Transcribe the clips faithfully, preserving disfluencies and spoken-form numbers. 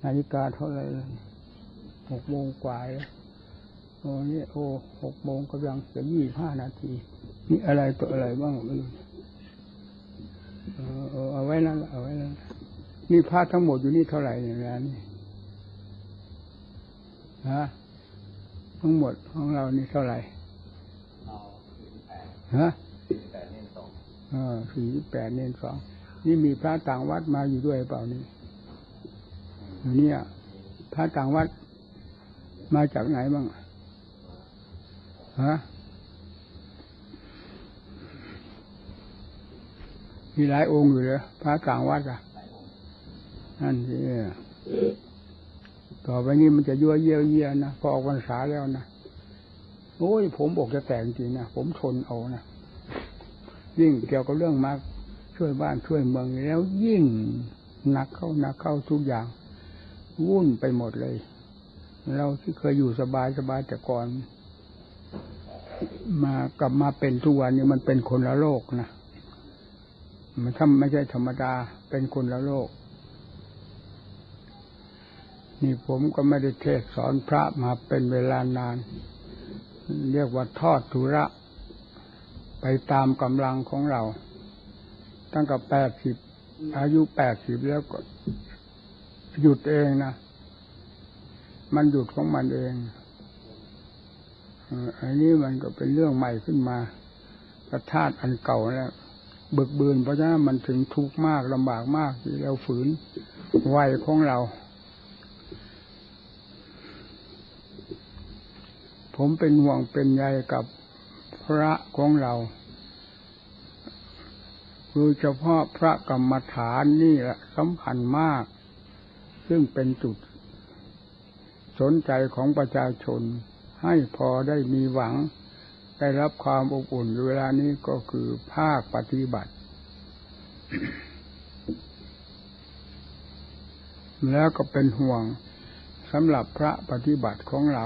นาฬิกาเท่าไหร่หกโมงกว่าแล้วโอ้นี่โอ้หกโมงกำลังจะยี่ห้านาทีนี่อะไรตัวอะไรบ้างไม่รู้เออเออเอาไว้นั่นเอาไว้นั่นนี่พระทั้งหมดอยู่นี่เท่าไหร่เนี่ยนะนี่ฮะทั้งหมดของเรานี่เท่าไหร่ฮะสี่สิบแปดเน้นสองเออสี่สิบแปดเน้นสองนี่มีพระต่างวัดมาอยู่ด้วยเปล่านี่อยู่เนี่ยพระต่างวัดมาจากไหนบ้างฮะมีหลายองค์อยู่เลยพระต่างวัดอ่ะนั่นสิต่อไปนี้มันจะยั่วเยี่ยวเยี่ยนะพอออกพรรษาแล้วนะโอ้ยผมบอกจะแต่งจริงนะผมทนเอานะยิ่งเกี่ยวกับเรื่องมาช่วยบ้านช่วยเมืองแล้วยิ่งหนักเข้าหนักเข้าทุกอย่างวุ่นไปหมดเลยเราที่เคยอยู่สบายสบายแต่ก่อนมากลับมาเป็นทุกวันนี้มันเป็นคนละโลกนะมันทำไม่ใช่ธรรมดาเป็นคนละโลกนี่ผมก็ไม่ได้เทศสอนพระมาเป็นเวลานานเรียกว่าทอดธุระไปตามกำลังของเราตั้งแต่แปดสิบอายุแปดสิบแล้วก็หยุดเองนะมันหยุดของมันเองอันนี้มันก็เป็นเรื่องใหม่ขึ้นมาประธาตุอันเก่าแล้วเบิกบืนเพราะฉะนั้นมันถึงทุกข์มากลำบากมากที่เราฝืนวัยของเราผมเป็นห่วงเป็นใยกับพระของเราโดยเฉพาะพระกรรมฐานนี่แหละสำคัญมากซึ่งเป็นจุดสนใจของประชาชนให้พอได้มีหวังได้รับความอบอุ่นเวลานี้ก็คือภาคปฏิบัติ แล้วก็เป็นห่วงสำหรับพระปฏิบัติของเรา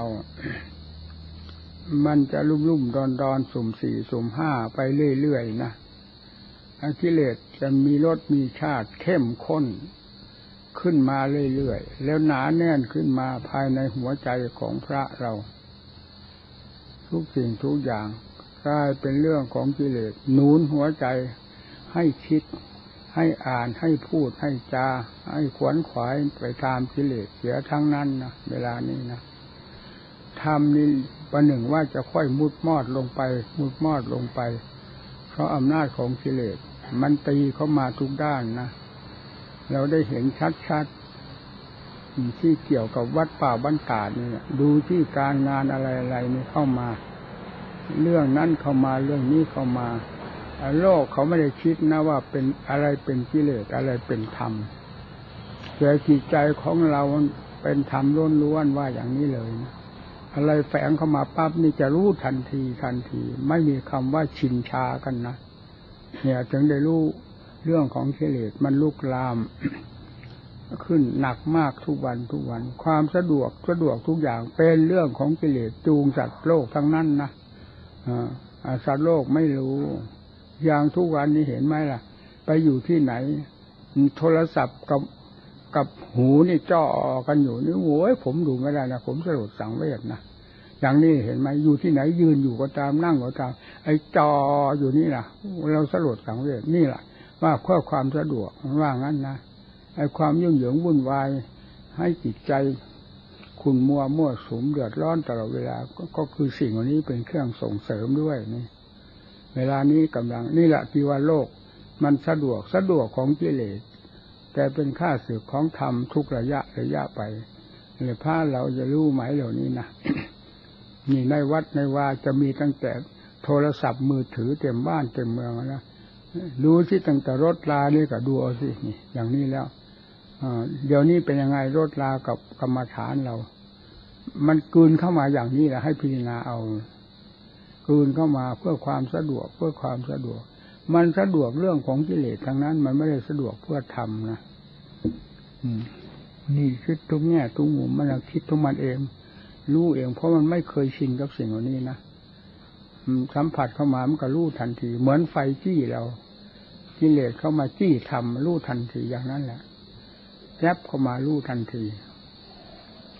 มันจะลุ่มๆดอนๆสุ่มสี่สุ่มห้าไปเรื่อยๆนะกิเลสจะมีรสมีชาติเข้มข้นขึ้นมาเรื่อยๆแล้วหนาแน่นขึ้นมาภายในหัวใจของพระเราทุกสิ่งทุกอย่างกลายเป็นเรื่องของกิเลสหนุนหัวใจให้คิดให้อ่านให้พูดให้จาให้ขวนขวายไปตามกิเลสเสียทั้งนั้นนะเวลานี้นะธรรมนี่ประหนึ่งว่าจะค่อยมุดมอดลงไปมุดมอดลงไปเพราะอำนาจของกิเลสมันตีเข้ามาทุกด้านนะเราได้เห็นชัดๆที่เกี่ยวกับวัดป่าบ้านตาดนี่ดูที่การงานอะไรๆนี่เข้ามาเรื่องนั้นเข้ามาเรื่องนี้เข้ามาโลกเขาไม่ได้คิดนะว่าเป็นอะไรเป็นกิเลสอะไรเป็นธรรมแต่จิตใจของเราเป็นธรรมล้วนๆว่าอย่างนี้เลยนะอะไรแฝงเข้ามาปั๊บนี่จะรู้ทันทีทันทีไม่มีคำว่าชินชากันนะเนี่ยถึงได้รู้เรื่องของกิเลสมันลุกลามขึ้นหนักมากทุกวันทุกวันความสะดวกสะดวกทุกอย่างเป็นเรื่องของกิเลสจูงสัตว์โลกทั้งนั้นนะอ่าสัตว์โลกไม่รู้อย่างทุกวันนี้เห็นไหมล่ะไปอยู่ที่ไหนโทรศัพท์กับกับหูนี่จ่อกันอยู่นี่โอ้ยผมดูไม่ได้นะผมสลดสังเวชนะอย่างนี้เห็นไหมอยู่ที่ไหนยืนอยู่ก็ตามนั่งก็ตามไอ้จออยู่นี่ล่ะเราสลดสังเวชนี่แหละว่าเพื่อความสะดวกว่างั้นนะไอ้ความยุ่งเหยิงวุ่นวายให้จิตใจขุ่นมัวมั่วสุมเดือดร้อนตลอดเวลาก็คือสิ่งเหล่านี้เป็นเครื่องส่งเสริมด้วยนี่เวลานี้กำลังนี่แหละที่ว่าโลกมันสะดวกสะดวกของกิเลสแต่เป็นข้าศึกของธรรมทุกระยะระยะไปเลยพระเราจะรู้ไหมเหล่านี้นะ นี่ในวัดในวาจะมีตั้งแต่โทรศัพท์มือถือเต็มบ้านเต็มเมืองนะดูที่ตั้งแต่รถลานี่ก็ดูเอาสินี่อย่างนี้แล้วเดี๋ยวนี้เป็นยังไงรถลากับกรรมฐานเรามันกลืนเข้ามาอย่างนี้แหละให้พิจารณาเอากลืนเข้ามาเพื่อความสะดวกเพื่อความสะดวกมันสะดวกเรื่องของกิเลสทั้งนั้นมันไม่ได้สะดวกเพื่อธรรมนะนี่คิดทุกแง่ทุกมุมมันคิดทุกมันเองรู้เองเพราะมันไม่เคยชินกับสิ่งเหล่านี้นะสัมผัสเข้ามามันก็รู้ทันทีเหมือนไฟจี้เรากิเลสเข้ามาจี้ทำรู้ทันทีอย่างนั้นแหละแยบเข้ามารู้ทันที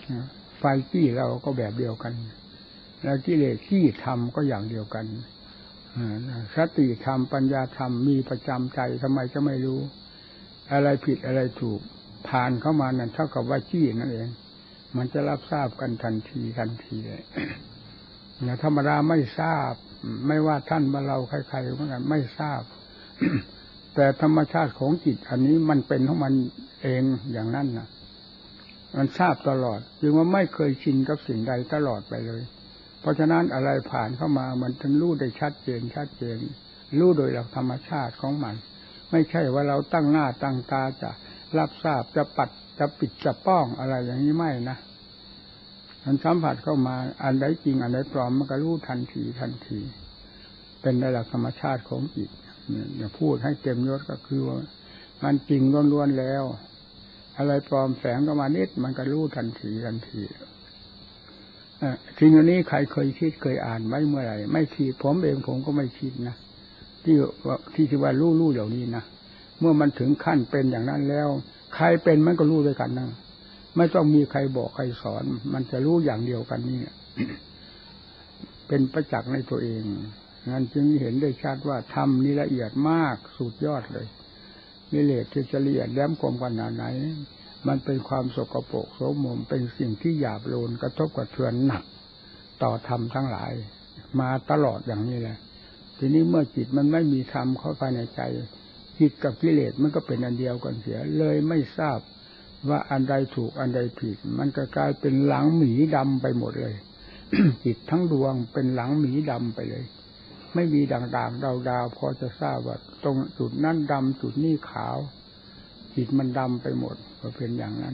ไฟจี้เราก็แบบเดียวกันแล้วกิเลสขี้ธรรมก็อย่างเดียวกันสติธรรมปัญญาธรรมมีประจำใจทำไมจะไม่รู้อะไรผิดอะไรถูกผ่านเข้ามานั่นเท่ากับว่าจี้นั่นเองมันจะรับทราบกันทันทีทันทีเลยธรรมดาไม่ทราบไม่ว่าท่านว่าเราใครๆเหมือนกันไม่ทราบ แต่ธรรมชาติของจิตอันนี้มันเป็นของมันเองอย่างนั้นนะมันทราบตลอดจึงว่าไม่เคยชินกับสิ่งใดตลอดไปเลยเพราะฉะนั้นอะไรผ่านเข้ามามันถึงรู้ได้ชัดเจนชัดเจนรู้โดยหลักธรรมชาติของมันไม่ใช่ว่าเราตั้งหน้าตั้งตาจะรับทราบจะปัดจะปิดจะป้องอะไรอย่างนี้ไม่นะมันสัมผัสเข้ามาอันใดจริงอันใดปลอมมันก็รู้ทันทีทันทีเป็นในหลักธรรมชาติของจิตอย่าพูดให้เต็มยศก็คือว่ามันจริงล้วนๆแล้วอะไรปลอมแฝงเข้ามานิดมันก็รู้ทันทีทันทีสิ่งนี้ใครเคยคิดเคยอ่านไว้เมื่อไหร่ไม่คิดผมเองผมก็ไม่คิดนะที่ที่ที่ว่ารู้รู้เหล่านี้นะเมื่อมันถึงขั้นเป็นอย่างนั้นแล้วใครเป็นมันก็รู้ด้วยกันนะไม่ต้องมีใครบอกใครสอนมันจะรู้อย่างเดียวกันนี่ เป็นประจักษ์ในตัวเองงั้นจึงเห็นได้ชัดว่าธรรมนี่ละเอียดมากสุดยอดเลยกิเลสที่จะละเอียดแหลมคมขนาดไหนมันเป็นความสกปรกโสมมเป็นสิ่งที่หยาบโลนกระทบกระเทือนหนักต่อธรรมทั้งหลายมาตลอดอย่างนี้แหละทีนี้เมื่อจิตมันไม่มีธรรมเข้าภายในใจจิตกับกิเลสมันก็เป็นอันเดียวกันเสียเลยไม่ทราบว่าอันใดถูกอันใดผิดมันก็กลายเป็นหลังหมีดำไปหมดเลย จิตทั้งดวงเป็นหลังหมีดำไปเลยไม่มีด่างๆดาวๆพอจะทราบว่าตรงจุดนั้นดำจุดนี้ขาวจิตมันดำไปหมดก็เป็นอย่างนั้น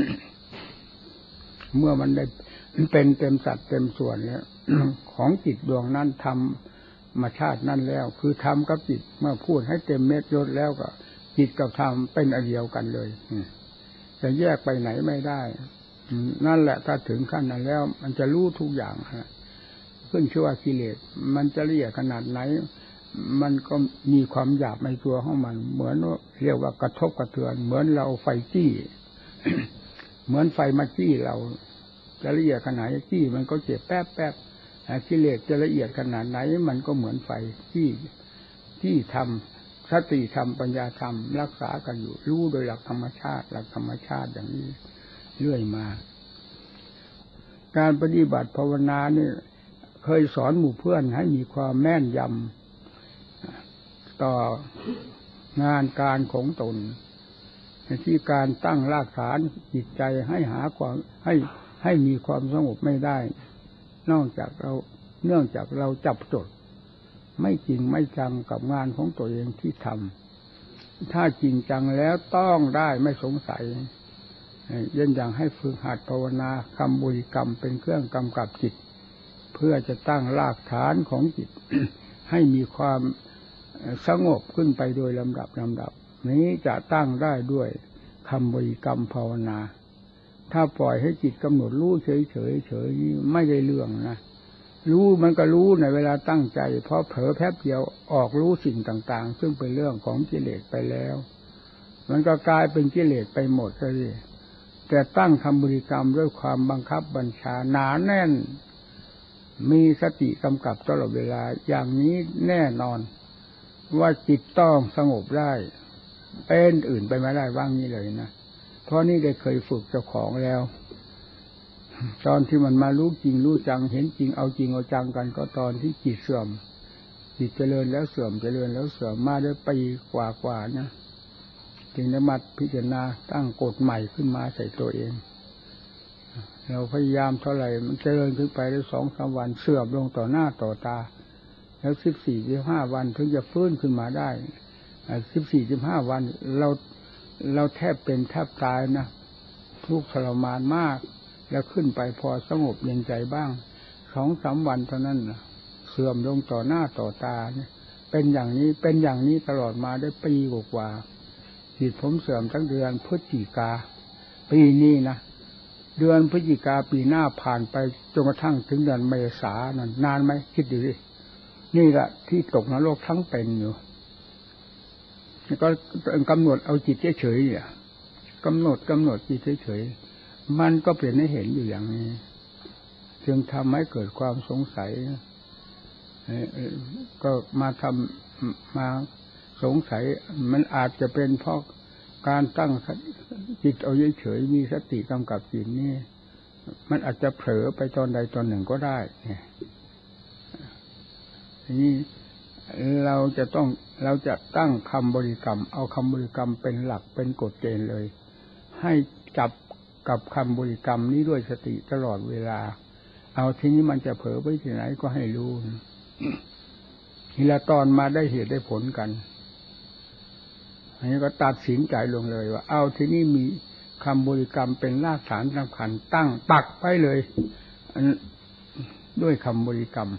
เมื่อมันได้เป็นเต็มสัดเต็มส่วนแล้ว ของจิตดวงนั้นธรรมชาตินั้นแล้วคือธรรมกับจิตเมื่อพูดให้เต็มเม็ดยศแล้วก็จิตกับธรรมเป็นอันเดียวกันเลยจะแยกไปไหนไม่ได้นั่นแหละถ้าถึงขั้นนั้นแล้วมันจะรู้ทุกอย่างฮะขึ้นชื่อว่ากิเลสมันจะละเอียดขนาดไหนมันก็มีความหยาบในตัวของมันเหมือนเรียกว่ากระทบกระเทือนเหมือนเราไฟจี้ เหมือนไฟมาจี้เราจะละเอียดขนาดไหนจี้มันก็เจ็บแป๊บแป๊บกิเลสจะละเอียดขนาดไหนมันก็เหมือนไฟจี้ที่ทำสติธรรมปัญญาธรรมรักษากันอยู่รู้โดยหลักธรรมชาติหลักธรรมชาติอย่างนี้เรื่อยมาการปฏิบัติภาวนานี่เคยสอนหมู่เพื่อนให้มีความแม่นยำต่องานการของตนที่การตั้งรากฐานจิตใจให้หาความให้ให้มีความสงบไม่ได้นอกจากเราเนื่องจากเราจับจดไม่จริงไม่จังกับงานของตัวเองที่ทำถ้าจริงจังแล้วต้องได้ไม่สงสัยเย็นอย่างให้ฝึกหัดภาวนาคำบริกรรมเป็นเครื่องกำกับจิตเพื่อจะตั้งรากฐานของจิต ให้มีความสงบขึ้นไปโดยลำดับลำดับนี้จะตั้งได้ด้วยคำบริกรรมภาวนาถ้าปล่อยให้จิตกำหนดรู้เฉยเฉยเฉยไม่ได้เรื่องนะรู้มันก็รู้ในเวลาตั้งใจเพราะเผลอแป๊บเดียวออกรู้สิ่งต่างๆซึ่งเป็นเรื่องของกิเลสไปแล้วมันก็กลายเป็นกิเลสไปหมดเลยแต่ตั้งคำบริกรรมด้วยความบังคับบัญชาหนาแน่นมีสติกำกับตลอดเวลาอย่างนี้แน่นอนว่าจิตต้องสงบได้เป็นอื่นไปไม่ได้ว่างนี้เลยนะเพราะนี่ได้เคยฝึกเจ้าของแล้วตอนที่มันมารู้จริงรู้จังเห็นจริงเอาจริงเอาจังกันก็ตอนที่จิตเสื่อมจิตเจริญแล้วเสื่อมเจริญแล้วเสื่อมมาได้ปีกว่าๆนะจึงได้มาพิจารณาตั้งกฎใหม่ขึ้นมาใส่ตัวเองเราพยายามเท่าไหร่มันเจริญขึ้นไปได้สองสามวันเสื่อมลงต่อหน้าต่อตาแล้วสิบสี่สิบห้าวันถึงจะฟื้นขึ้นมาได้สิบสี่สิบห้าวันเราเราแทบเป็นแทบตายนะทุกข์ทรมานมากแล้วขึ้นไปพอสงบเย็นใจบ้างสองสามวันเท่านั้นเสื่อมลงต่อหน้าต่อตาเนี่ยเป็นอย่างนี้เป็นอย่างนี้ตลอดมาได้ปีกว่าจิตผมเสื่อมทั้งเดือนพฤศจิกาปีนี้นะเดือนพฤศจิกาปีหน้าผ่านไปจนกระทั่งถึงเดือนเมษายนนานไหมคิดดูดินี่แหละที่ตกนรกทั้งเป็นอยู่ก็กำหนดเอาจิตเฉยๆเนี่ยกำหนดกำหนดจิตเฉยมันก็เป็นให้เห็นอยู่อย่างนี้จึงทำให้เกิดความสงสัยก็มาทำมาสงสัยมันอาจจะเป็นเพราะการตั้งจิตเอาเฉยๆมีสติกำกับจิตนี่มันอาจจะเผลอไปตอนใดตอนหนึ่งก็ได้เนี่ยทีนี้เราจะต้องเราจะตั้งคำบริกรรมเอาคำบริกรรมเป็นหลักเป็นกฎเกณฑ์เลยให้จับกับคำบริกรรมนี้ด้วยสติตลอดเวลาเอาทีนี้มันจะเผลอไปที่ไหนก็ให้รู้ทีละตอนมาได้เหตุได้ผลกันอันนี้ก็ตัดสินใจลงเลยว่าเอาทีนี้มีคำบริกรรมเป็นรากฐานสำคัญตั้งปักไปเลยด้วยคำบริกรรม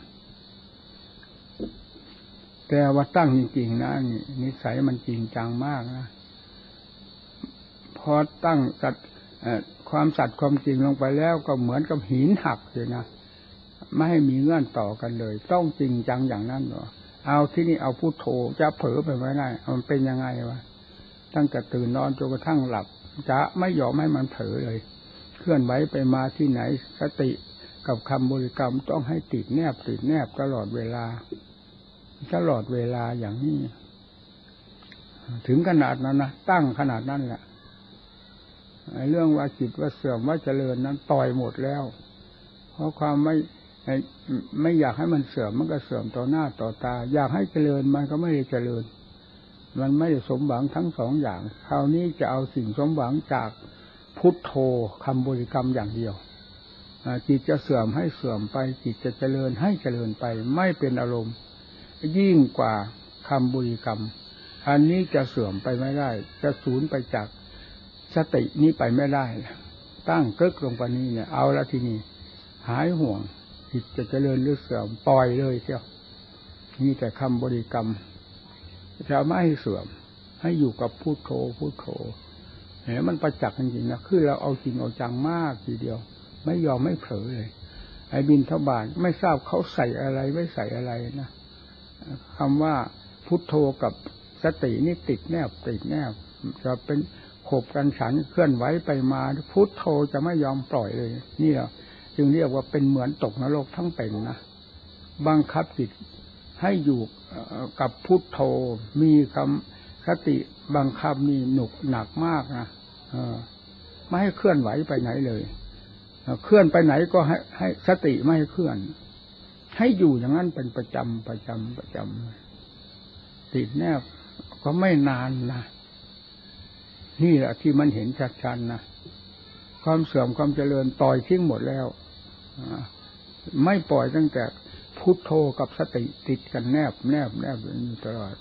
แต่ว่าตั้งจริงๆนะนี่นิสัยมันจริงจังมากนะพอตั้งสัตว์ความสัตย์ความจริงลงไปแล้วก็เหมือนกับหินหักเลยนะไม่ให้มีเงื่อนต่อกันเลยต้องจริงจังอย่างนั้นเหรอเอาที่นี่เอาพุทโธจะเผลอไปไม่ได้มันเป็นยังไงวะตั้งแต่ตื่นนอนจนกระทั่งหลับจะไม่ยอมให้มันเผลอเลยเคลื่อนไหวไปมาที่ไหนสติกับคำบริกรรมต้องให้ติดแนบติดแนบตลอดเวลาตลอดเวลาอย่างนี้ถึงขนาดนั้นนะตั้งขนาดนั้นแหละเรื่องว่าจิตว่าเสื่อมว่าเจริญนั้นต่อยหมดแล้วเพราะความไม่ไม่อยากให้มันเสื่อมมันก็เสื่อมต่อหน้าต่อตาอยากให้เจริญมันก็ไม่ได้เจริญมันไม่ได้สมหวังทั้งสองอย่างคราวนี้จะเอาสิ่งสมหวังจากพุทโธคำบริกรรมอย่างเดียวจิตจะเสื่อมให้เสื่อมไปจิตจะเจริญให้เจริญไปไม่เป็นอารมณ์ยิ่งกว่าคำบริกรรมอันนี้จะเสื่อมไปไม่ได้จะสูญไปจากสตินี้ไปไม่ได้ตั้งกึกลงไปนี้เนี่ยเอาละทีนี้หายห่วงจิตจะเจริญหรือเสื่อมปล่อยเลยเชียวนี่แต่คำบริกรรมจะไม่ให้เสื่อมให้อยู่กับพุทโธพุทโธเห็นมันประจักษ์จริงๆนะคือเราเอาจริงเอาจังมากทีเดียวไม่ยอมไม่เผลอเลยไอ้บิณฑบาตไม่ทราบเขาใส่อะไรไม่ใส่อะไรนะคำว่าพุทโธกับสตินี่ติดแนบติดแนบจะเป็นขบกันฉันเคลื่อนไหวไปมาพุทโธจะไม่ยอมปล่อยเลยนี่แหละจึงเรียกว่าเป็นเหมือนตกนรกทั้งเป็นนะบังคับจิตให้อยู่กับพุทโธมีคำสติบังคับนี่หนุกหนักมากนะไม่ให้เคลื่อนไหวไปไหนเลยเคลื่อนไปไหนก็ให้ให้สติไม่ให้เคลื่อนให้อยู่อย่างนั้นเป็นประจำประจำประจำติดแนบก็ไม่นานนะนี่แหละที่มันเห็นชัดๆนะความเสื่อมความเจริญปล่อยทิ้งหมดแล้วไม่ปล่อยตั้งแต่พุทโธกับสติติดกันแนบแนบแนบอยู่ตลอด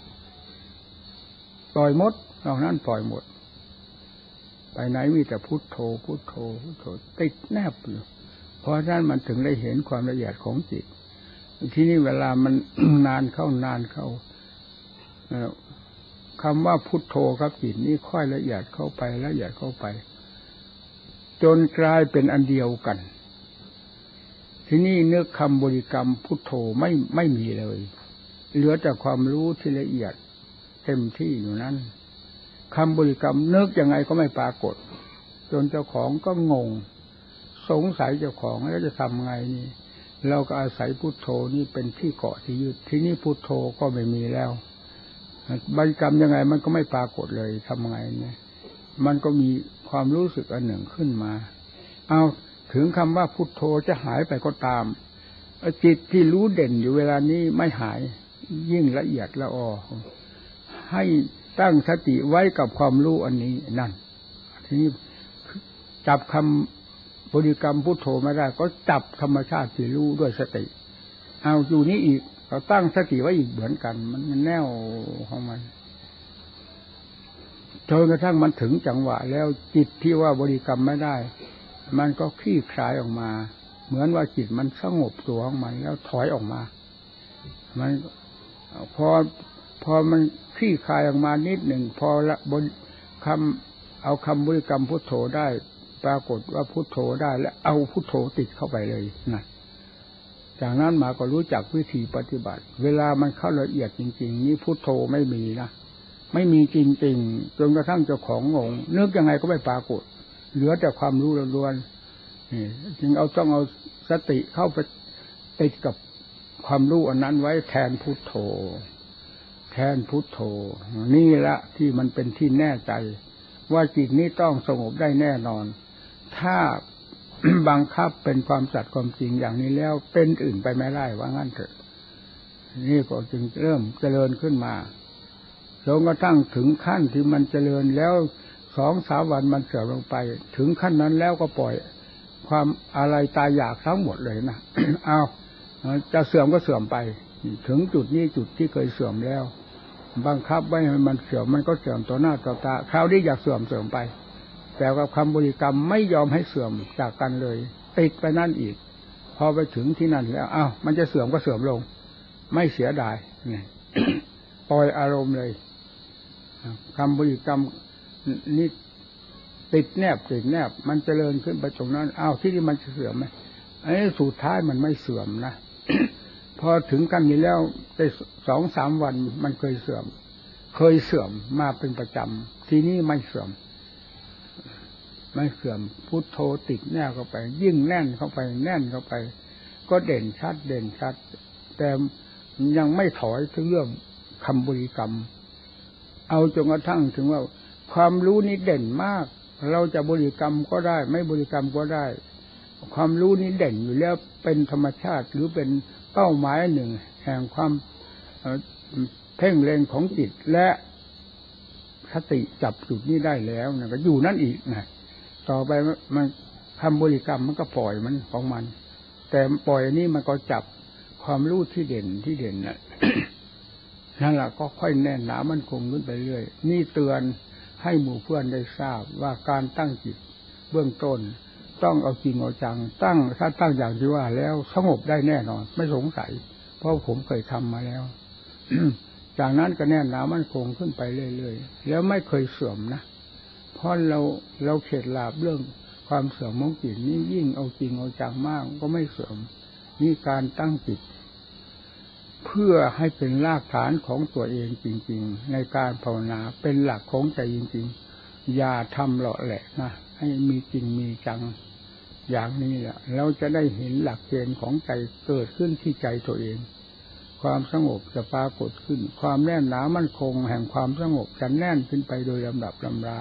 ปล่อยหมดนอกนั้นปล่อยหมดไปไหนมีแต่พุทโธพุทโธพุทโธติดแนบอยู่เพราะฉะนั้นมันถึงได้เห็นความละเอียดของจิตที่นี่เวลามัน นานเข้านานเข้าคำว่าพุทโธครับจิตนี้ค่อยละเอียดเข้าไปละเอียดเข้าไปจนกลายเป็นอันเดียวกันที่นี่เนื้อคำบริกรรมพุทโธไม่ไม่มีเลยเหลือแต่ความรู้ที่ละเอียดเต็มที่อยู่นั้นคำบริกรรมนึกยังไงก็ไม่ปรากฏจนเจ้าของก็งงสงสัยเจ้าของแล้วจะทำไงนี่เราก็อาศัยพุทโธนี่เป็นที่เกาะที่ยึดที่นี่พุทโธก็ไม่มีแล้วบริกรรมยังไงมันก็ไม่ปรากฏเลยทำไงเนี่ยมันก็มีความรู้สึกอันหนึ่งขึ้นมาเอาถึงคำว่าพุทโธจะหายไปก็ตามจิตที่รู้เด่นอยู่เวลานี้ไม่หายยิ่งละเอียดละออให้ตั้งสติไว้กับความรู้อันนี้นั่นทีนี้จับคำบริกรรมพุทโธไม่ได้ก็จับธรรมชาติที่รู้ด้วยสติเอาอยู่นี้อีกเราตั้งสติไว้อีกเหมือนกันมันแน่วของมันจนกระทั่งมันถึงจังหวะแล้วจิตที่ว่าบริกรรมไม่ได้มันก็คลี่คลายออกมาเหมือนว่าจิตมันสงบตัวของมันแล้วถอยออกมามันพอพอมันคลี่คลายออกมานิดหนึ่งพอละบนคำเอาคำบริกรรมพุทโธได้ปรากฏว่าพุทโธได้แล้วเอาพุทโธติดเข้าไปเลยนะจากนั้นมาก็รู้จักวิธีปฏิบัติเวลามันเข้าละเอียดจริงๆนี้พุทโธไม่มีนะไม่มีจริงๆจนกระทั่งเจ้าของงงนึกยังไงก็ไม่ปรากฏเหลือแต่ความรู้ล้วนๆนี่จึงเอาต้องเอาสติเข้าไปติดกับความรู้อันนั้นไว้แทนพุทโธแทนพุทโธนี่ละที่มันเป็นที่แน่ใจว่าจิตนี้ต้องสงบได้แน่นอนถ้า บังคับเป็นความสัตย์ความจริงอย่างนี้แล้วเป็นอื่นไปไม่ได้ว่างั้นเถอะนี่ก็จึงเริ่มเจริญขึ้นมาจนกระทั่งถึงขั้นที่มันเจริญแล้วสองสามวันมันเสื่อมลงไปถึงขั้นนั้นแล้วก็ปล่อยความอะไรตายอยากทั้งหมดเลยนะ เอาจะเสื่อมก็เสื่อมไปถึงจุดนี้จุดที่เคยเสื่อมแล้วบังคับไว้ให้มันเสื่อมมันก็เสื่อมต่อหน้าต่อตาคราวนี้อยากเสื่อมเสื่อมไปแต่กับคำบริกรรมไม่ยอมให้เสื่อมจากกันเลยติดไปนั่นอีกพอไปถึงที่นั่นแล้วอ้าวมันจะเสื่อมก็เสื่อมลงไม่เสียดายนี่ ปล่อยอารมณ์เลยคำบริกรรมนี่ติดแนบติดแนบมันเจริญขึ้นไปตรงนั้นอ้าวที่นี่มันจะเสื่อมไหมไอ้สุดท้ายมันไม่เสื่อมนะ พอถึงกันนี้แล้วได้สองสามวันมันเคยเสื่อมเคยเสื่อมมาเป็นประจำทีนี้ไม่เสื่อมไม่เสื่อมพุทโธติดแน่เข้าไปยิ่งแน่นเข้าไปแน่นเข้าไปก็เด่นชัดเด่นชัดแต่ยังไม่ถอยถึงเรื่องคำบริกรรมเอาจนกระทั่งถึงว่าความรู้นี้เด่นมากเราจะบริกรรมก็ได้ไม่บริกรรมก็ได้ความรู้นี้เด่นอยู่แล้วเป็นธรรมชาติหรือเป็นเป้าหมายหนึ่งแห่งความเพ่งเล็งของจิตและสติจับจุดนี้ได้แล้วนะก็อยู่นั่นอีกนะต่อไปมันทำบริกรรมมันก็ปล่อยมันของมันแต่ปล่อยนี้มันก็จับความรู้ที่เด่นที่เด่นน่ะ นั่นแหละก็ค่อยแน่นหนามันคงขึ้นไปเรื่อยนี่เตือนให้หมู่เพื่อนได้ทราบว่าการตั้งจิตเบื้องต้นต้องเอาจริงเอาจังตั้งถ้าตั้งอย่างที่ว่าแล้วสงบได้แน่นอนไม่สงสัยเพราะผมเคยทำมาแล้ว จากนั้นก็แน่นหนามันคงขึ้นไปเรื่อยๆแล้วไม่เคยเสื่อมนะเพราะเราเราเข็ดหลาบเรื่องความเสื่อมของจิตนี้ยิ่งเอาจริงเอาจังมากก็ไม่เสื่อมนี่การตั้งจิตเพื่อให้เป็นรากฐานของตัวเองจริงๆในการภาวนาเป็นหลักของใจจริงๆอย่าทำเลาะแหละนะให้มีจริงมีจังอย่างนี้แหละเราจะได้เห็นหลักเกณฑ์ของใจเกิดขึ้นที่ใจตัวเองความสงบจะปรากฏขึ้นความแน่นหนามั่นคงแห่งความสงบจะแน่นขึ้นไปโดยลำดับลำดา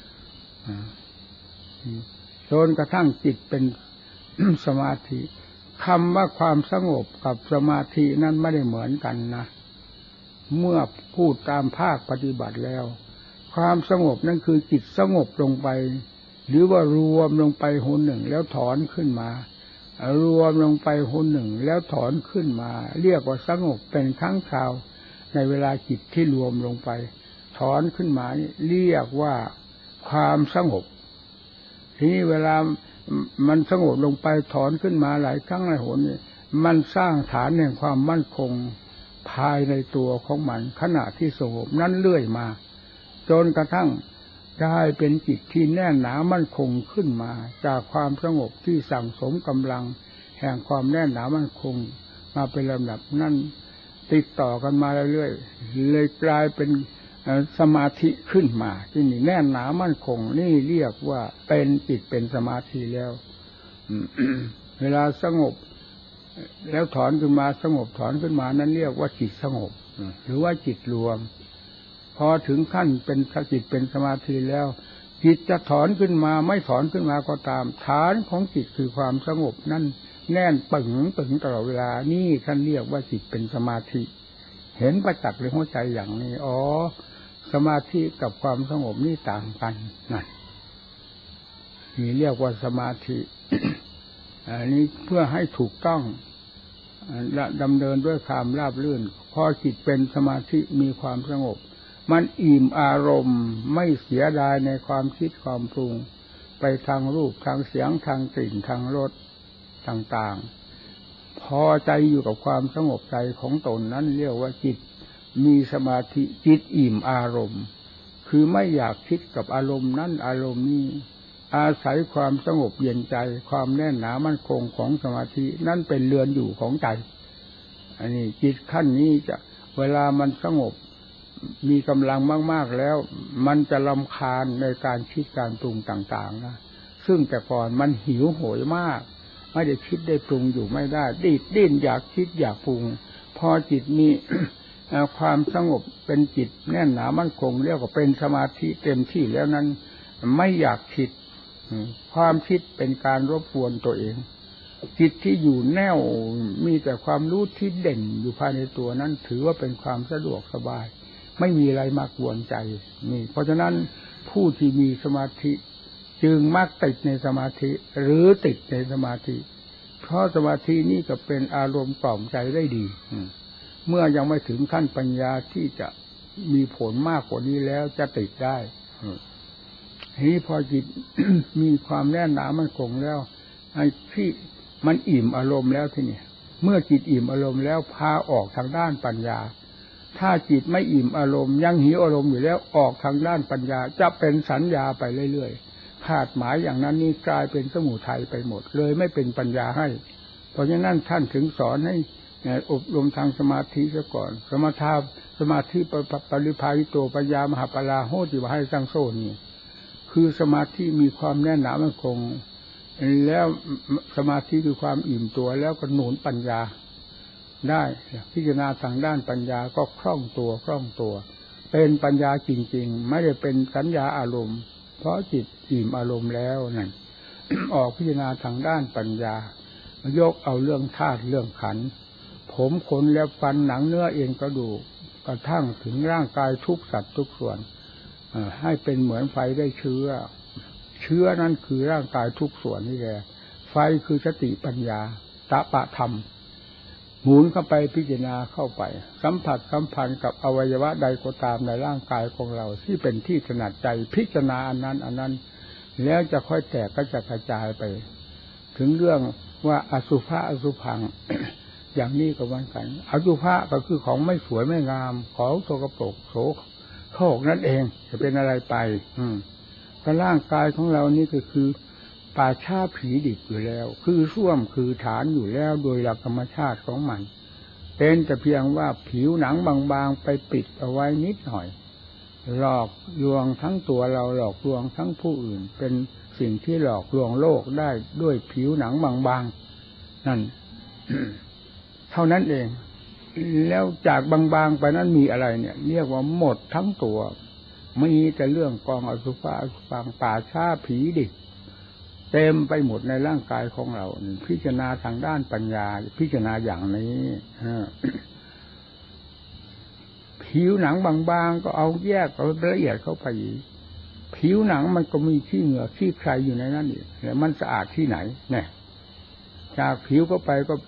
จนกระทั่งจิตเป็น สมาธิคำว่าความสงบกับสมาธินั้นไม่ได้เหมือนกันนะเมื่อพูดตามภาคปฏิบัติแล้วความสงบนั่นคือจิตสงบลงไปหรือว่ารวมลงไปหนหนึ่งแล้วถอนขึ้นมารวมลงไปหนหนึ่งแล้วถอนขึ้นมาเรียกว่าสงบเป็นครั้งคราวในเวลาจิตที่รวมลงไปถอนขึ้นมาเรียกว่าความสงบทีนี้เวลามันสงบลงไปถอนขึ้นมาหลายครั้งหลายหนนี่มันสร้างฐานแห่งความมั่นคงภายในตัวของมันขณะที่สงบนั้นเรื่อยมาจนกระทั่งได้เป็นจิตที่แน่นหนามั่นคงขึ้นมาจากความสงบที่สั่งสมกำลังแห่งความแน่นหนามั่นคงมาเป็นลำดับนั่นติดต่อกันมาเรื่อยๆเลยกลายเป็นสมาธิขึ้นมาที่นี่แน่นหนามั่นคงนี่เรียกว่าเป็นจิตเป็นสมาธิแล้ว เวลาสงบแล้วถอนขึ้นมาสงบถอนขึ้นมานั้นเรียกว่าจิตสงบหรือว่าจิตรวมพอถึงขั้นเป็นจิตเป็นสมาธิแล้วจิตจะถอนขึ้นมาไม่ถอนขึ้นมาก็ตามฐานของจิตคือความสงบนั่นแน่นปึงปึงตลอดเวลานี่ท่านเรียกว่าจิตเป็นสมาธิเห็นประจักษ์ในหัวใจอย่างนี้อ๋อสมาธิกับความสงบนี่ต่างกันนั่นนี่เรียกว่าสมาธิ อันนี้เพื่อให้ถูกต้องและดำเนินด้วยความราบรื่นพอจิตเป็นสมาธิมีความสงบมันอิ่มอารมณ์ไม่เสียดายในความคิดความปรุงไปทางรูปทางเสียงทางกลิ่นทางรสต่างๆพอใจอยู่กับความสงบใจของตนนั้นเรียกว่าจิตมีสมาธิจิตอิ่มอารมณ์คือไม่อยากคิดกับอารมณ์นั้นอารมณ์นี้อาศัยความสงบเย็นใจความแน่นหนามั่นคงของสมาธินั่นเป็นเรือนอยู่ของใจอันนี้จิตขั้นนี้จะเวลามันสงบมีกำลังมากๆแล้วมันจะรำคาญในการคิดการปรุงต่างๆนะซึ่งแต่ก่อนมันหิวโหยมากไม่ได้คิดได้ปรุงอยู่ไม่ได้ดิ้นดิ้นอยากคิดอยากปรุงพอจิตมี ความสงบเป็นจิตแน่นหนามั่นคงเรียกว่าเป็นสมาธิเต็มที่แล้วนั้นไม่อยากคิดความคิดเป็นการรบกวนตัวเองจิตที่อยู่แน่วมีแต่ความรู้ที่เด่นอยู่ภายในตัวนั้นถือว่าเป็นความสะดวกสบายไม่มีอะไรมากวนใจนี่เพราะฉะนั้นผู้ที่มีสมาธิจึงมักติดในสมาธิหรือติดในสมาธิเพราะสมาธินี่ก็เป็นอารมณ์กล่อมใจได้ดีเมื่อยังไม่ถึงขั้นปัญญาที่จะมีผลมากกว่านี้แล้วจะติดได้ทีนี้พอจิต มีความแน่นหนามั่นคงแล้วไอ้ที่มันอิ่มอารมณ์แล้วทีนี้เมื่อจิตอิ่มอารมณ์แล้วพาออกทางด้านปัญญาถ้าจิตไม่อิ่มอารมณ์ยังหิวอารมณ์อยู่แล้วออกทางด้านปัญญาจะเป็นสัญญาไปเรื่อยๆขาดหมายอย่างนั้นนี่กลายเป็นสมุทัยไปหมดเลยไม่เป็นปัญญาให้เพราะฉะนั้นท่านถึงสอนให้อบรมทางสมาธิซะก่อนสมาทาสมาธิปริภาวิโตปัญญามหาปราโหติวะให้สร้างโซนี่คือสมาธิมีความแน่นหนามั่นคงแล้วสมาธิคือความอิ่มตัวแล้วก็หนุนปัญญาได้พิจารณาทางด้านปัญญาก็คล่องตัวคล่องตัวเป็นปัญญาจริงๆไม่ได้เป็นสัญญาอารมณ์เพราะจิตอิ่มอารมณ์แล้วนั่น ออกพิจารณาทางด้านปัญญายกเอาเรื่องธาตุเรื่องขันธ์ผมขนและฟันหนังเนื้อเอ็นกระดูกกระทั่งถึงร่างกายทุกสัตว์ทุกส่วนให้เป็นเหมือนไฟได้เชื้อเชื้อนั้นคือร่างกายทุกส่วนนี่แหละไฟคือสติปัญญาตปะธรรมหมุนเข้าไปพิจารณาเข้าไปสัมผัสสัมพันธ์กับอวัยวะใดก็ตามในร่างกายของเราที่เป็นที่ถนัดใจพิจารณาอันนั้นอันนั้นแล้วจะค่อยแตกก็จะกระจายไปถึงเรื่องว่าอสุภะอสุภัง อย่างนี้ก็เหมือนกันอสุภะก็คือของไม่สวยไม่งามของโสกโปรกโสโครกนั่นเองจะเป็นอะไรไปอืมแต่ร่างกายของเรานี่ก็คือป่าช้าผีดิบอยู่แล้วคือส้วมคือฐานอยู่แล้วโดยหลักธรรมชาติของมันเป็นแต่เพียงว่าผิวหนังบางๆไปปิดเอาไว้นิดหน่อยหลอกลวงทั้งตัวเราหลอกลวงทั้งผู้อื่นเป็นสิ่งที่หลอกลวงโลกได้ด้วยผิวหนังบางๆนั่น เท่านั้นเองแล้วจากบางๆไปนั้นมีอะไรเนี่ยเรียกว่าหมดทั้งตัวมีแต่เรื่องกองอสุภะอสุภังป่าช้าผีดิบเต็มไปหมดในร่างกายของเราพิจารณาทางด้านปัญญาพิจารณาอย่างนี้ผิวหนังบางๆก็เอาแยกเอาละเอียดเข้าไปผิวหนังมันก็มีขี้เหงื่อขี้ใครอยู่ในนั้นอีกแล้วมันสะอาดที่ไหนเนี่ยจากผิวเข้าไปก็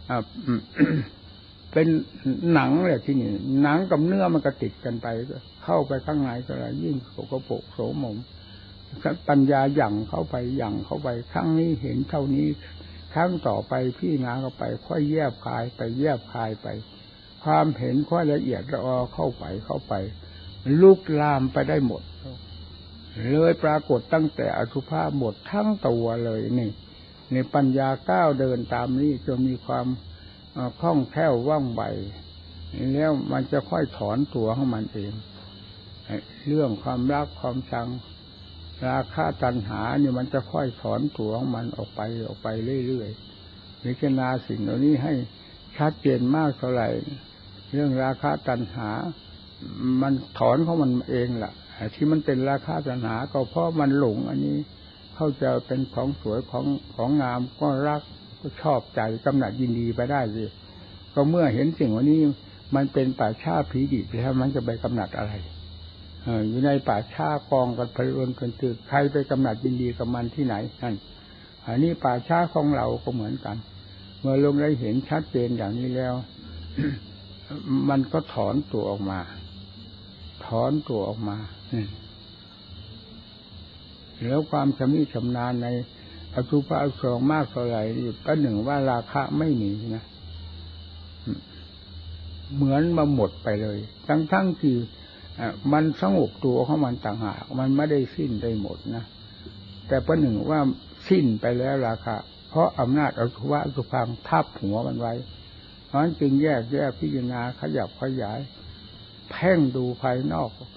เป็นหนังแหละที่นี่หนังกับเนื้อมันก็ติดกันไปเข้าไปข้างในก็เลยยิ่งโสกโปกโสมมปัญญาหยั่งเข้าไปหยั่งเข้าไปครั้งนี้เห็นเท่านี้ครั้งต่อไปพี่นาเข้าไปค่อยแยบคายไปแยบคายไปความเห็นค่อยละเอียดละออเข้าไปเข้าไปลุกลามไปได้หมดเลยปรากฏตั้งแต่อสุภะหมดทั้งตัวเลยนี่ในปัญญาก้าวเดินตามนี้จนมีความคล่องแคล่วว่องไวแล้วมันจะค่อยถอนตัวของมันเองเรื่องความรักความชังราคะตัณหาเนี่ยมันจะค่อยถอนตัวของมันออกไปออกไปเรื่อยๆพิจารณาสิ่งเหล่านี้ให้ชัดเจนมากเท่าไหร่เรื่องราคะตัณหามันถอนของมันเองล่ะที่มันเป็นราคะตัณหาก็เพราะมันหลงอันนี้เข้าใจเป็นของสวยของของงามก็รักก็ชอบใจกำหนัดยินดีไปได้สิก็เมื่อเห็นสิ่งวันนี้มันเป็นป่าช้าผีดิบแล้วมันจะไปกำหนัดอะไรอยู่ในป่าช้ากองกันพลวนกันตึกใครไปกำหนัดยินดีกับมันที่ไหนนั่นอันนี้ป่าช้าของเราก็เหมือนกันเมื่อลงได้เห็นชัดเจนอย่างนี้แล้ว มันก็ถอนตัวออกมาถอนตัวออกมาแล้วความชำนิชำนาญในอสุภะอสุภังมากเท่าไหร่ก็หนึ่งว่าราคะไม่มีนะเหมือนมาหมดไปเลยทั้งทั้งที่มันสงบตัวของมันต่างหากมันไม่ได้สิ้นได้หมดนะแต่ประหนึ่งว่าสิ้นไปแล้วราคะเพราะอำนาจอสุภะอสุภังทับหัวมันไว้เพราะฉะนั้นจึงแยกแยกพิจารณาขยับขยายเพ่งดูภายนอก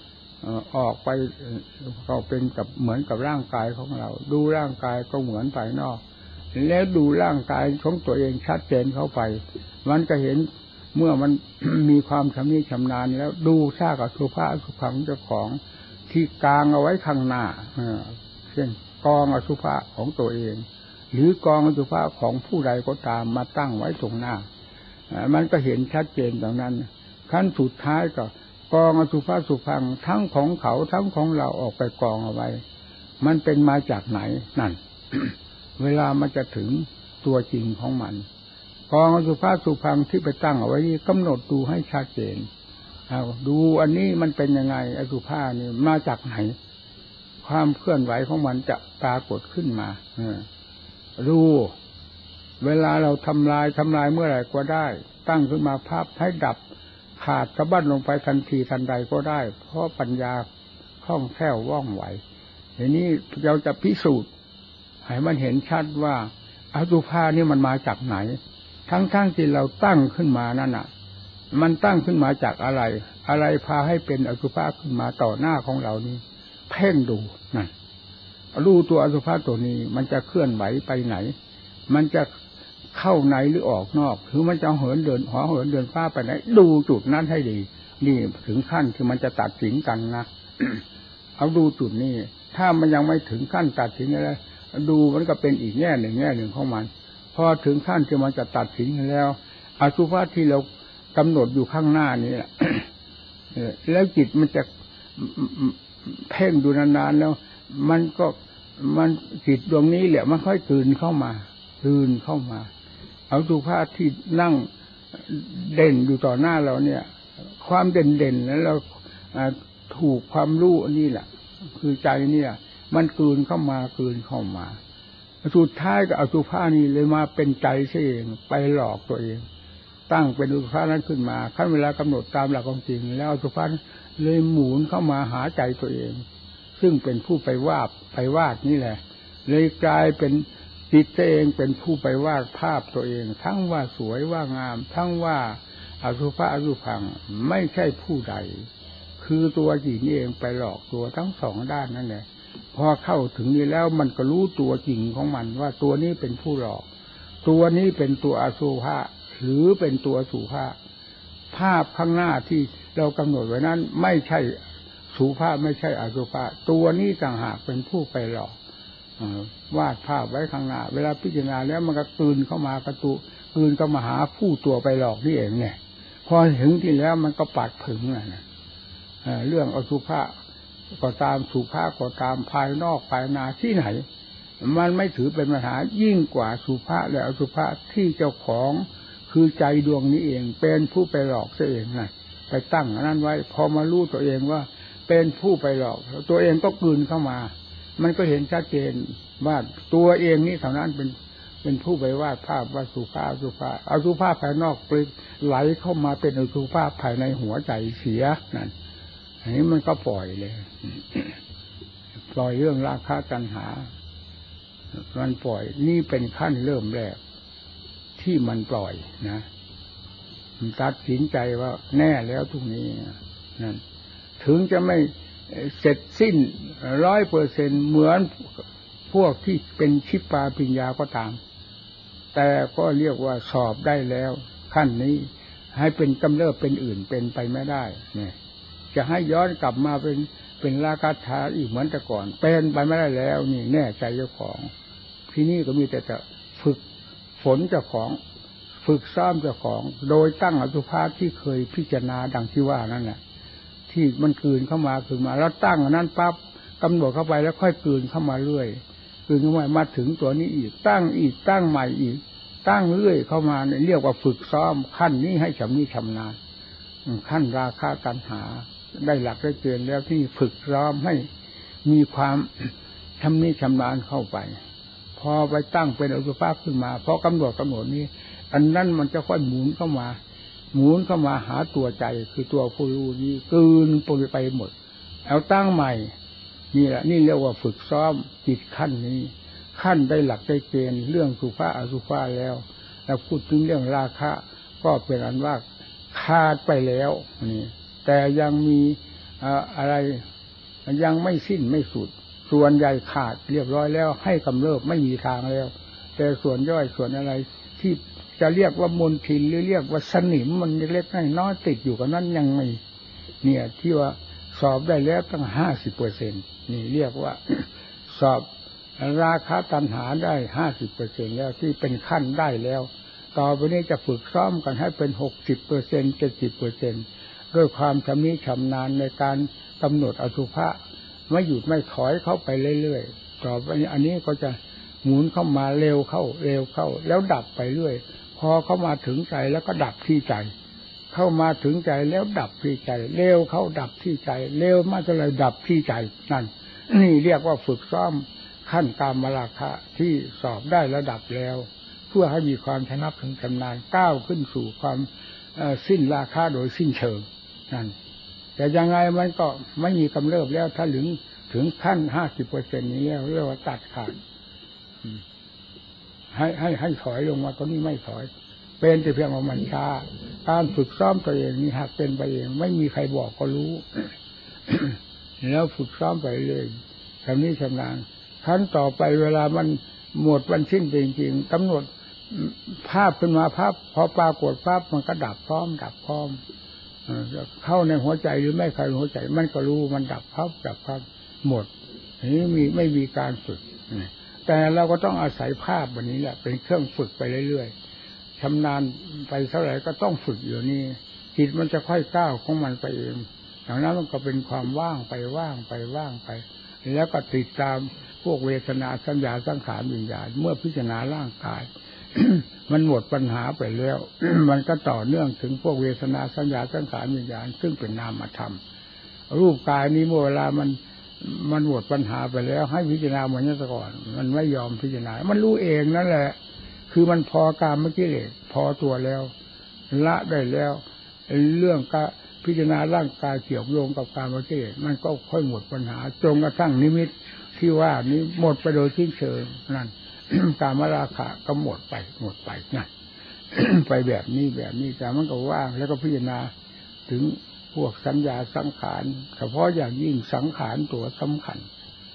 ออกไปก็เป็นกับเหมือนกับร่างกายของเราดูร่างกายก็เหมือนภายนอกแล้วดูร่างกายของตัวเองชัดเจนเข้าไปมันจะเห็นเมื่อมัน มีความชำนิชำนาญแล้วดูซากอสุภะอสุภังเจ้าของที่กางเอาไว้ข้างหน้าเช่นกองอสุภะของตัวเองหรือกองอสุภะของผู้ใดก็ตามมาตั้งไว้ตรงหน้ามันก็เห็นชัดเจนตรงนั้นขั้นสุดท้ายก็กองอสุภะสุภังทั้งของเขาทั้งของเราออกไปกองเอาไว้มันเป็นมาจากไหนนั่น เวลามันจะถึงตัวจริงของมันกองอสุภะสุภังที่ไปตั้งเอาไว้นี่กำหนดดูให้ชัดเจนเอาดูอันนี้มันเป็นยังไงอสุภะนี่มาจากไหนความเคลื่อนไหวของมันจะปรากฏขึ้นมาดูเวลาเราทำลายทำลายเมื่อไหร่ก็ได้ตั้งขึ้นมาภาพให้ดับขาดสะบั้นลงไปทันทีทันใดก็ได้เพราะปัญญาคล่องแคล่วว่องไวทีนี้เราจะพิสูจน์ให้มันเห็นชัดว่าอสุภะนี่มันมาจากไหนทั้งๆที่เราตั้งขึ้นมานั่นน่ะมันตั้งขึ้นมาจากอะไรอะไรพาให้เป็นอสุภะขึ้นมาต่อหน้าของเรานี่เพ่งดูนั่นรู้ตัวอสุภะตัวนี้มันจะเคลื่อนไหวไปไหนมันจะเข้าในหรือออกนอกหรือมันจะเหินเดินหอเหินเดินฟ้าไปไหนดูจุดนั้นให้ดีนี่ถึงขั้นที่มันจะตัดสินกันนะ เอาดูจุดนี้ถ้ามันยังไม่ถึงขั้นตัดสินอะไรดูมันก็เป็นอีกแง่หนึ่งแง่หนึ่งของมันพอถึงขั้นที่มันจะตัดสินกันแล้วอสุภะที่เรากำหนดอยู่ข้างหน้านี้แหละ แล้วจิตมันจะเพ่งดูนานๆแล้วมันก็มันจิตดวงนี้แหละมันค่อยตื่นเข้ามาตื่นเข้ามาเอาอสุภะที่นั่งเด่นอยู่ต่อหน้าเราเนี่ยความเด่นเด่นแล้วเราถูกความรู้นี่แหละคือใจเนี่ยมันกลืนเข้ามากลืนเข้ามาสุดท้ายก็อสุภะนี่เลยมาเป็นใจเองไปหลอกตัวเองตั้งเป็นอสุภะนั้นขึ้นมาขั้นเวลากำหนดตามหลักของจริงแล้วอสุภะเลยหมุนเข้ามาหาใจตัวเองซึ่งเป็นผู้ไปวาดไปวาดนี่แหละเลยกลายเป็นจิตเองเป็นผู้ไปวาดภาพตัวเองทั้งว่าสวยว่างามทั้งว่าอสุภะอสุภังไม่ใช่ผู้ใดคือตัวจิตนี่เองไปหลอกตัวทั้งสองด้านนั่นแหละพอเข้าถึงนี้แล้วมันก็รู้ตัวจริงของมันว่าตัวนี้เป็นผู้หลอกตัวนี้เป็นตัวอสุภะหรือเป็นตัวสุภะภาพข้างหน้าที่เรากำหนดไว้นั้นไม่ใช่สุภะไม่ใช่อสุภะตัวนี้ต่างหากเป็นผู้ไปหลอกวาดภาพไว้ข้างหน้าเวลาพิจารณาแล้วมันก็ตื่นเข้ามากระตุตื่นก็มาหาผู้ตัวไปหลอกนี่เองเนี่ยพอถึงที่แล้วมันก็ปัดผึ่งนะเรื่องอสุภะก็ตามสุภะก็ตามภายนอกภายในที่ไหนมันไม่ถือเป็นปัญหายิ่งกว่าสุภะและอสุภะที่เจ้าของคือใจดวงนี้เองเป็นผู้ไปหลอกเองนะไปตั้งนั้นไว้พอมารู้ตัวเองว่าเป็นผู้ไปหลอกตัวเองก็กลืนเข้ามามันก็เห็นชัดเจนว่าตัวเองนี่เท่านั้นเป็นเป็นผู้ไปวาดภาพว่าสุภาพอสุภาพอสุภาพภายนอกปลิดไหลเข้ามาเป็นอสุภาพภายในหัวใจเสียนั่นอันนี้มันก็ปล่อยเลย ปล่อยเรื่องราคะตัณหามันปล่อยนี่เป็นขั้นเริ่มแรกที่มันปล่อยนะมันตัดสินใจว่าแน่แล้วทุกนี้นั่นถึงจะไม่เสร็จสิ้นร้อยเปอร์เซ็นต์เหมือนพวกที่เป็นชิปปาปิญญาก็ตามแต่ก็เรียกว่าสอบได้แล้วขั้นนี้ให้เป็นกำเริบเป็นอื่นเป็นไปไม่ได้เนี่ยจะให้ย้อนกลับมาเป็นเป็นราคะธาตุอีกเหมือนแต่ก่อนเป็นไปไม่ได้แล้วนี่แน่ใจเจ้าของที่นี่ก็มีแต่จะฝึกฝนเจ้าของฝึกซ้อมเจ้าของโดยตั้งอสุภะที่เคยพิจารณาดังที่ว่านั่นแหละที่มันกลืนเข้ามาคือมาแล้วตั้งอันนั้นปั๊บกำหนดเข้าไปแล้วค่อยกลืนเข้ามาเรื่อยกลืนเข้ามามาถึงตัวนี้อีกตั้งอีกตั้งใหม่อีกตั้งเรื่อยเข้ามาเนี่ยเรียกว่าฝึกซ้อมขั้นนี้ให้ชำนิชำนาญขั้นราคะตัณหาได้หลักได้เกณฑ์แล้วที่ฝึกซ้อมให้มีความชำนิชำนาญเข้าไปพอไปตั้งเป็นอสุภะขึ้นมาเพราะกำหนดกำหนดนี้อันนั้นมันจะค่อยหมุนเข้ามาหมุนเข้ามาหาตัวใจคือตัวผู้รู้นี้กลืนปนไปหมดเอาตั้งใหม่นี่แหละนี่เรียกว่าฝึกซ้อมจิตขั้นนี้ขั้นได้หลักได้เกณฑ์เรื่องสุภะอสุภะแล้วแล้วพูดถึงเรื่องราคะก็เป็นอันว่าขาดไปแล้วนี่แต่ยังมีอะไรยังไม่สิ้นไม่สุดส่วนใหญ่ขาดเรียบร้อยแล้วให้กำเริบไม่มีทางแล้วแต่ส่วนย่อยส่วนอะไรที่จะเรียกว่ามลทินหรือเรียกว่าสนิมมันเล็กๆน้อยๆติดอยู่กับนั้นยังไม่เนี่ยที่ว่าสอบได้แล้วตั้งห้าสิบเปอร์เซ็นต์นี่เรียกว่าสอบราคะตัณหาได้ห้าสิบเปอร์เซ็นต์แล้วที่เป็นขั้นได้แล้วต่อไปนี้จะฝึกซ้อมกันให้เป็นหกสิบเปอร์เซ็นต์เจ็ดสิบเปอร์เซ็นต์ด้วยความชำนิชำนาญในการกำหนดอสุภะไม่หยุดไม่ถอยเข้าไปเรื่อยๆต่อไปอันนี้ก็จะหมุนเข้ามาเร็วเข้าเร็วเข้าแล้วดับไปเรื่อยพอเข้ามาถึงใจแล้วก็ดับที่ใจเข้ามาถึงใจแล้วดับที่ใจเร็วเข้าดับที่ใจเร็วมากจะเลยดับที่ใจนั่นนี่เรียกว่าฝึกซ้อมขั้นกามราคะที่สอบได้ระดับแล้วเพื่อให้มีความชนะถึงชำนาญก้าวขึ้นสู่ความสิ้นราคะโดยสิ้นเชิงนั่นแต่ยังไงมันก็ไม่มีกำเริบแล้วถ้าถึงถึงขั้นห้าสิบเปอร์เซ็นต์นี้แล้วเรียกว่าตัดขาดให้ให้ให้ถอยลงมาตอนนี้ไม่ถอยเป็นแต่เพียงว่ามันช้าการฝึกซ้อมตัวเองนี่หากเป็นไปเองไม่มีใครบอกก็รู้ แล้วฝึกซ้อมไปเลยทำนี้ชำนาญขั้นต่อไปเวลามันหมดวันสิ้นจริงๆกำหนดภาพขึ้นมาภาพพอปรากฏภาพมันก็ดับพร้อมดับพร้อมเข้าในหัวใจหรือไม่เข้าในหัวใจมันก็รู้มันดับภาพดับภาพหมดนี้มีไม่มีการฝึกแต่เราก็ต้องอาศัยภาพวันนี้แหละเป็นเครื่องฝึกไปเรื่อยๆชำนาญไปเท่าไหร่ก็ต้องฝึกอยู่นี่จิตมันจะค่อยก้าวของมันไปเองอย่างนั้นมันก็เป็นความว่างไปว่างไปว่างไปแล้วก็ติดตามพวกเวทนาสัญญาสังขารวิญญาณเมื่อพิจารณาร่างกาย มันหมดปัญหาไปแล้ว มันก็ต่อเนื่องถึงพวกเวทนาสัญญาสังขารวิญญาณซึ่งเป็นนามธรรมรูปกายนี้เมื่อเวลามันมันหมดปัญหาไปแล้วให้พิจารณาเหมือนนี้ก่อนมันไม่ยอมพิจารณามันรู้เองนั่นแหละคือมันพอกามเมื่อกี้เลยพอตัวแล้วละได้แล้วเรื่องกะพิจารณาร่างกายเกี่ยวโยงกับกามเมื่อกี้มันก็ค่อยหมดปัญหาจนกระทั่งนิมิตที่ว่านี้หมดไปโดยสิ้นเชิงนั่น กามราคะก็หมดไปหมดไปนั่น ไปแบบนี้แบบนี้แต่มันก็ว่างแล้วก็พิจารณาถึงพวกสัญญาสังขารเฉพาะอย่างยิ่งสังขารตัวสำคัญ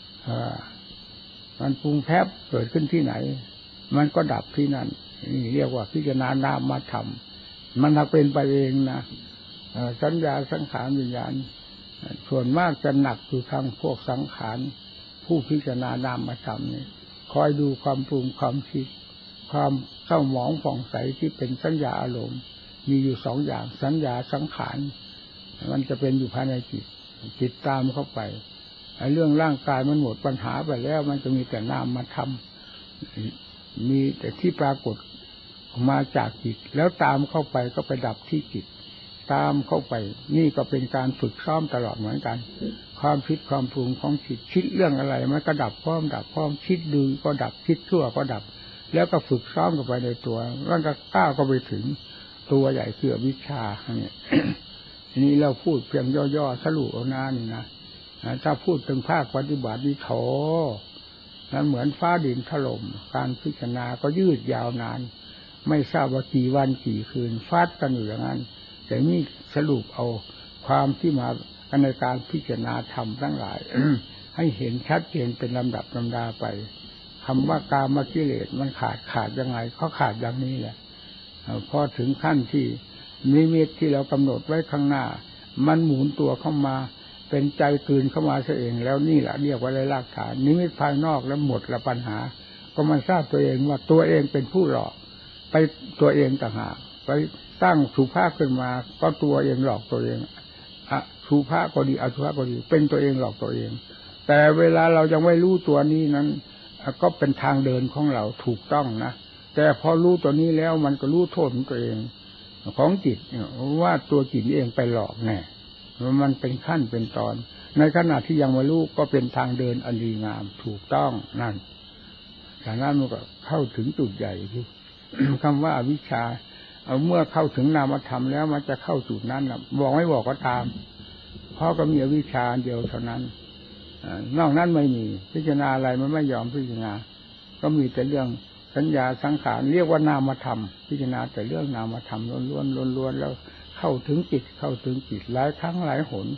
มันปรุงแพบเกิดขึ้นที่ไหนมันก็ดับที่นั่นนี่เรียกว่าพิจารณานามธรรมมันถ้าเป็นไปเองนะสัญญาสังขารวิญญาณส่วนมากจะหนักอยู่ทางพวกสังขารผู้พิจารณานามธรรมนี่คอยดูความปรุงความคิดความเศร้าหมองผ่องใสที่เป็นสัญญาอารมณ์มีอยู่สองอย่างสัญญาสังขารมันจะเป็นอยู่ภายในจิตจิตตามเข้าไปไอ้เรื่องร่างกายมันหมดปัญหาไปแล้วมันจะมีแต่นามธรรมมีแต่ที่ปรากฏมาจากจิตแล้วตามเข้าไปก็ไปดับที่จิตตามเข้าไปนี่ก็เป็นการฝึกซ้อมตลอดเหมือนกันความคิดความปรุงของจิตคิดเรื่องอะไรมันก็ดับพร้อมดับพร้อมคิดดีก็ดับคิดชั่วก็ดับแล้วก็ฝึกซ้อมเข้าไปในตัวแล้วก็ก้าวก็ไปถึงตัวใหญ่คือวิชาเนี่ย นี่เราพูดเพียงย่อๆสรุปเอาหน้านี่นะถ้าพูดถึงภาคปฏิบัตินี่โถนั้นเหมือนฟ้าดินถล่มการพิจารณาก็ยืดยาวนานไม่ทราบว่ากี่วันกี่คืนฟาดกันอยู่อย่างนั้นแต่นี่สรุปเอาความที่มาในการพิจารณาธรรมทั้งหลาย ให้เห็นชัดเจนเป็นลำดับลำดาไปคำว่ากามกิเลสมันขาดขาดยังไงเขาขาดอย่างนี้แหละพอถึงขั้นที่นิมิตที่เรากำหนดไว้ข้างหน้ามันหมุนตัวเข้ามาเป็นใจตื่นเข้ามาซะเองแล้วนี่แหละเรียกว่าได้รากฐานนิมิตภายนอกแล้วหมดละปัญหาก็มันทราบตัวเองว่าตัวเองเป็นผู้หลอกไปตัวเองต่างหากไปตั้งสุภาพขึ้นมาก็ตัวเองหลอกตัวเองอะสุภาพก็ดีอสุภาพก็ดีเป็นตัวเองหลอกตัวเองแต่เวลาเรายังไม่รู้ตัวนี้นั้นก็เป็นทางเดินของเราถูกต้องนะแต่พอรู้ตัวนี้แล้วมันก็รู้โทษของตัวเองของจิตว่าตัวจิตเองไปหลอกแน่มันเป็นขั้นเป็นตอนในขณะที่ยังไม่รู้ก็เป็นทางเดินอันดีงามถูกต้องนั่นจากนั้นมันก็เข้าถึงจุดใหญ่ที่ คำว่าอวิชชาเอาเมื่อเข้าถึงนามธรรมแล้วมันจะเข้าจุดนั้นนะบอกไม่บอกก็ตามเพราะก็มีอวิชชาเดียวเท่านั้นนอกนั้นไม่มีพิจารณาอะไรมันไม่ยอมพิจารณาก็มีแต่เรื่องสัญญาสังขารเรียกว่านามธรรมพิจารณาแต่เรื่องนามธรรมล้วนๆล้วนๆแล้วเข้าถึงจิตเข้าถึงจิตหลายครั้งหลายหน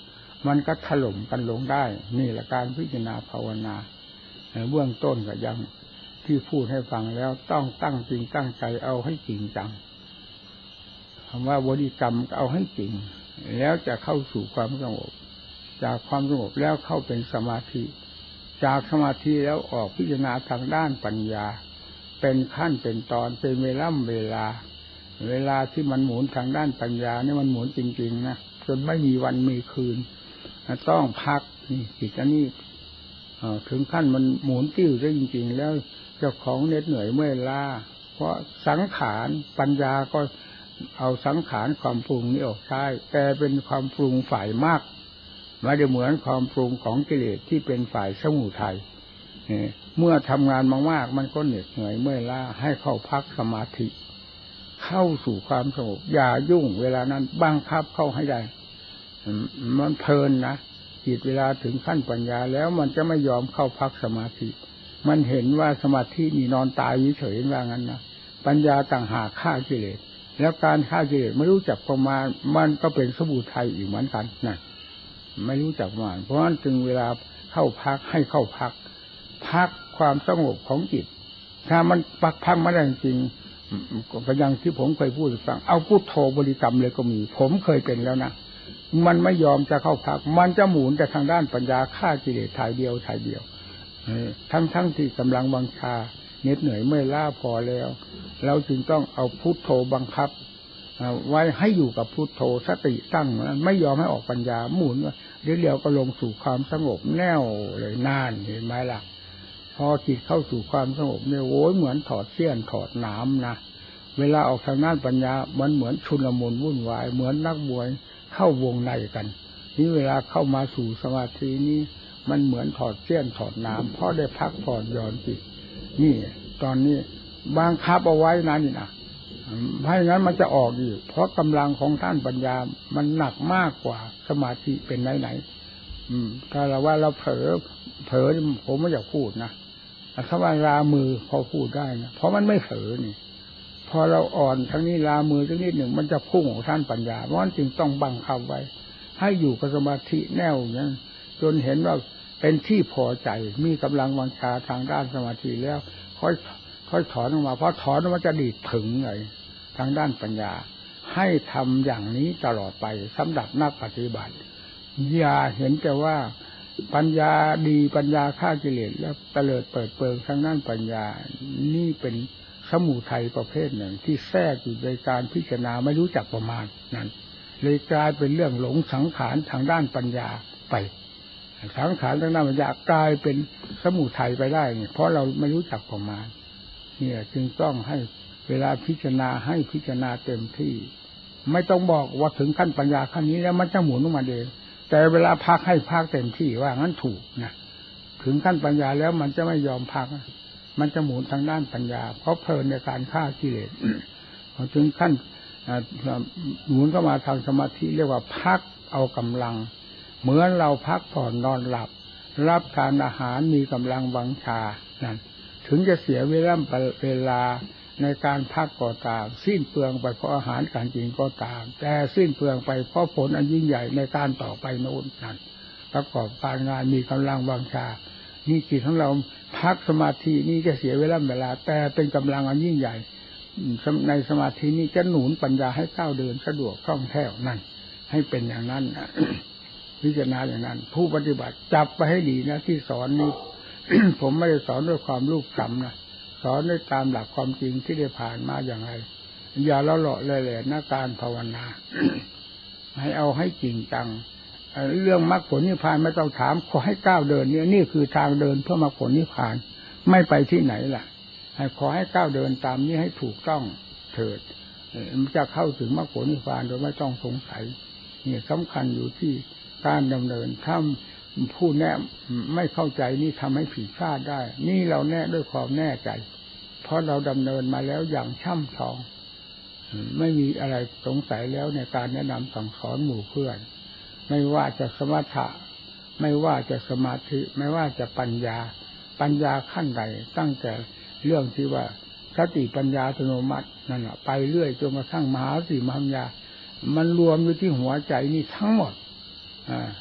มันก็ถล่มกันลงได้นี่แหละการพิจารณาภาวนาเบื้องต้นก็ยังที่พูดให้ฟังแล้วต้องตั้งจริงตั้งใจเอาให้จริงจังคำว่าบริกรรมเอาให้จริงแล้วจะเข้าสู่ความสงบจากความสงบแล้วเข้าเป็นสมาธิจากสมาธิแล้วออกพิจารณาทางด้านปัญญาเป็นขั้นเป็นตอนเป็นเวลาเวลาเวลาที่มันหมุนทางด้านปัญญานี่มันหมุนจริงๆนะจนไม่มีวันมีคืนต้องพักนี่จิตอันนี้ถึงขั้นมันหมุนติ้วได้จริงๆแล้วเจ้าของเหน็ดเหนื่อยเมื่อยล้าเพราะสังขารปัญญาก็เอาสังขารความปรุงนี้ออกใช้แต่เป็นความปรุงฝ่ายมากไม่ได้เหมือนความปรุงของกิเลสที่เป็นฝ่ายสมุทัยเมื่อทำงานมากๆมันก็เหน็ดเหนื่อยเมื่อยล้าให้เข้าพักสมาธิเข้าสู่ความสงบอย่ายุ่งเวลานั้นบังคับเข้าให้ได้มันเพลินนะจิตเวลาถึงขั้นปัญญาแล้วมันจะไม่ยอมเข้าพักสมาธิมันเห็นว่าสมาธินี่นอนตายเฉยๆว่างั้นนะปัญญาต่างหากฆ่ากิเลสแล้วการฆ่ากิเลสไม่รู้จักประมาณมันก็เป็นสมุทัยอีกเหมือนกันนะไม่รู้จักประมาณเพราะฉะนั้นจึงเวลาเข้าพักให้เข้าพักพักความสงบของจิตถ้ามันปักพักไม่ได้จริงก็อย่างที่ผมเคยพูดให้ฟังเอาพุทโธบริกรรมเลยก็มีผมเคยเป็นแล้วนะมันไม่ยอมจะเข้าพักมันจะหมุนแต่ทางด้านปัญญาฆ่ากิเลสถ่ายเดียวถ่ายเดียวทั้งทั้งที่กำลังบังชาเหน็ดเหนื่อยเมื่อยล้าพอแล้วเราจึงต้องเอาพุทโธบังคับไว้ให้อยู่กับพุทโธสติตั้งไม่ยอมให้ออกปัญญาหมุนเดี๋ยวเดียวก็ลงสู่ความสงบแน่วเลยนานเห็นไหมล่ะพอจิตเข้าสู่ความสงบเนี่ยโว้ยเหมือนถอดเสี้ยนถอดหนามนะเวลาออกทางด้านปัญญามันเหมือนชุลมุนวุ่นวายเหมือนนักมวยเข้าวงในกันนี่เวลาเข้ามาสู่สมาธินี้มันเหมือนถอดเสี้ยนถอดหนามเพราะได้พักผ่อนหย่อนจิตนี่ตอนนี้บังคับเอาไว้นะนี่นะไม่งั้นมันจะออกอีกเพราะกำลังของท่านปัญญามันหนักมากกว่าสมาธิเป็นไหนไหนอืมถ้าเราว่าเราเผลอเผลอผมไม่อยากพูดนะถ้าว่าลามือพอพูดได้นะเพราะมันไม่เผลอนี่พอเราอ่อนทั้งนี้ลามือทั้งนิดหนึ่งมันจะพุ่งของท่านปัญญาเพราะฉะนั้นจึงต้องบังคับไว้ให้อยู่กับสมาธิแน่วนั้นจนเห็นว่าเป็นที่พอใจมีกำลังวังชาทางด้านสมาธิแล้วค่อยค่อยถอนออกมาเพราะถอนมันจะดีดถึงเลยทางด้านปัญญาให้ทำอย่างนี้ตลอดไปสำหรับนักปฏิบัติอย่าเห็นแต่ว่าปัญญาดีปัญญาฆ่ากิเลสแล้วเตลิดเปิดเปิงทางด้านปัญญานี่เป็นสมุทัยประเภทหนึ่งที่แทรกอยู่ในการพิจารณาไม่รู้จักประมาณนั้นเลยกลายเป็นเรื่องหลงสังขารทางด้านปัญญาไปสังขารทางด้านปัญญากลายเป็นสมุทัยไปได้เพราะเราไม่รู้จักประมาณเนี่ยจึงต้องให้เวลาพิจารณาให้พิจารณาเต็มที่ไม่ต้องบอกว่าถึงขั้นปัญญาขั้นนี้แล้วมันจะหมุนออกมาเองแต่เวลาพักให้พักเต็มที่ว่างั้นถูกนะถึงขั้นปัญญาแล้วมันจะไม่ยอมพักมันจะหมุนทางด้านปัญญาเพราะเพลินในการฆ่ากิเลสพอถึงขั้นหมุนเข้ามาทางสมาธิเรียกว่าพักเอากำลังเหมือนเราพักผ่อนนอนหลับรับทานอาหารมีกำลังวังชานั่นถึงจะเสียเวลาเวลาในการพักก็ตามสิ้นเปลืองไปเพราะอาหารการกินก็ตามแต่สิ้นเปลืองไปเพราะผลอันยิ่งใหญ่ในการต่อไปโน้นนั่นประกอบการงานมีกำลังวังชานี่จิตของเราพักสมาธินี่จะเสียเวลาเวลาแต่เป็นกำลังอันยิ่งใหญ่ในสมาธินี้จะหนุนปัญญาให้ก้าวเดินสะดวกคล่องแคล่วนั่นให้เป็นอย่างนั้นพิจารณาอย่างนั้นผู้ปฏิบัติจับไปให้ดีนะที่สอนนี้ ผมไม่ได้สอนด้วยความลูกคำนะสอนด้วยตามหลักความจริงที่ได้ผ่านมาอย่างไรอย่าละเลาะเลยแหละหน้าการภาวนา ให้เอาให้จริงจังเรื่องมรรคผลนิพพานไม่ต้องถามขอให้ก้าวเดินเนี่ยนี่คือทางเดินเพื่อมรรคผลนิพพานไม่ไปที่ไหนล่ะให้ขอให้ก้าวเดินตามนี้ให้ถูกต้องเถิดมันจะเข้าถึงมรรคผลนิพพานโดยไม่ต้องสงสัยนี่สำคัญอยู่ที่การดำเนินถ้าผู้แนะไม่เข้าใจนี่ทำให้ผิดพลาดได้นี่เราแน่ด้วยความแน่ใจเพราะเราดำเนินมาแล้วอย่างช่ำชองไม่มีอะไรสงสัยแล้วในการแนะนำสั่งสอนหมู่เพื่อนไม่ว่าจะสมถะไม่ว่าจะสมาธิไม่ว่าจะปัญญาปัญญาขั้นใดตั้งแต่เรื่องที่ว่าสติปัญญาอัตโนมัตินั่นแหละไปเรื่อยจนกระทั่งมหาสติมหาปัญญามันรวมอยู่ที่หัวใจนี่ทั้งหมดอ่า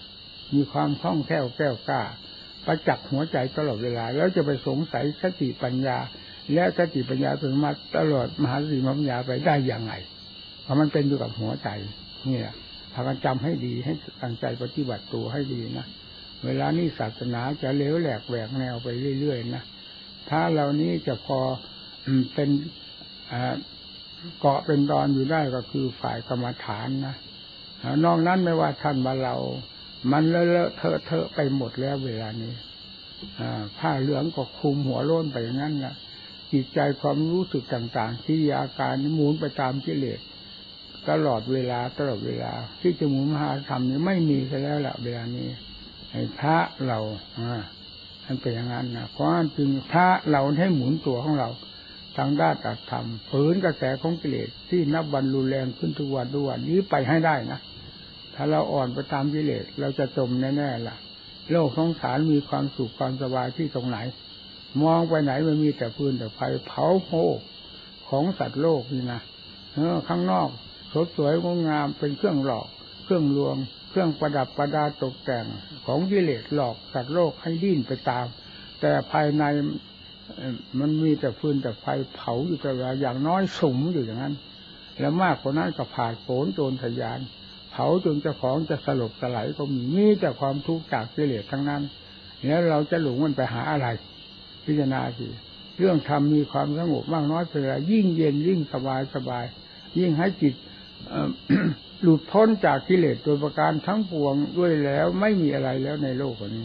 มีความคล่องแคล่วแกล้วกล้าประจักษ์หัวใจตลอดเวลาแล้วจะไปสงสัยสติปัญญาและสติปัญญาเป็นมาตลอดมหาสติปัญญาไปได้อย่างไรเพราะมันเป็นอยู่กับหัวใจนี่แหละพากันจำให้ดีให้ตั้งใจปฏิบัติตัวให้ดีนะเวลานี้ศาสนาจะเลวแหลกแหวกแนวไปเรื่อยๆนะถ้าเรานี้จะพอเป็นเกาะเป็นดอนอยู่ได้ก็คือฝ่ายกรรมฐานนะนอกนั้นไม่ว่าท่านว่าเรามันเลอะเทอะเทอะไปหมดแล้วเวลานี้ผ้าเหลืองก็คลุมหัวโล้นไปอย่างนั้นนะจิตใจความรู้สึกต่างๆที่อาการหมุนไปตามกิเลสตลอดเวลาตลอดเวลาที่จะหมุนมหาธรรมนี้ไม่มีไปแล้วละเวลานี้ให้พระเราอ่ามันเป็นอย่างนั้นนะเพราะจึงพระเราให้หมุนตัวของเราทางด้านอัตธรรมฝืนกระแสของกิเลสที่นับวันรุนแรงขึ้นทุกวันทุกวันนี้ไปให้ได้นะถ้าเราอ่อนไปตามกิเลสเราจะจมแน่ๆล่ะโลกสงสารมีความสุขความสบายที่ตรงไหนมองไปไหนมันมีแต่ฟืนแต่ไฟเผาโหของสัตว์โลกนี่นะเออข้างนอกสดสวยงดงามเป็นเครื่องหลอกเครื่องลวงเครื่องประดับประดาตกแต่งของกิเลสหลอกสัตว์โลกให้ดิ้นไปตามแต่ภายในมันมีแต่ฟืนแต่ไฟเผาอยู่ตลอดอย่างน้อยสุมอยู่อย่างนั้นแล้วมากกว่านั้นก็ผ่าโผนโจรทยานเผาจนเจ้าของจะสลบสลายก็มีมีแต่ความทุกข์จากกิเลสทั้งนั้นแล้วเราจะหลงมันไปหาอะไรพิจารณาสิเรื่องธรรมมีความสงบมากน้อยเท่าไรยิ่งเย็นยิ่งสบายสบายยิ่งให้จิต หลุดพ้นจากกิเลสโดยประการทั้งปวงด้วยแล้วไม่มีอะไรแล้วในโลกนี้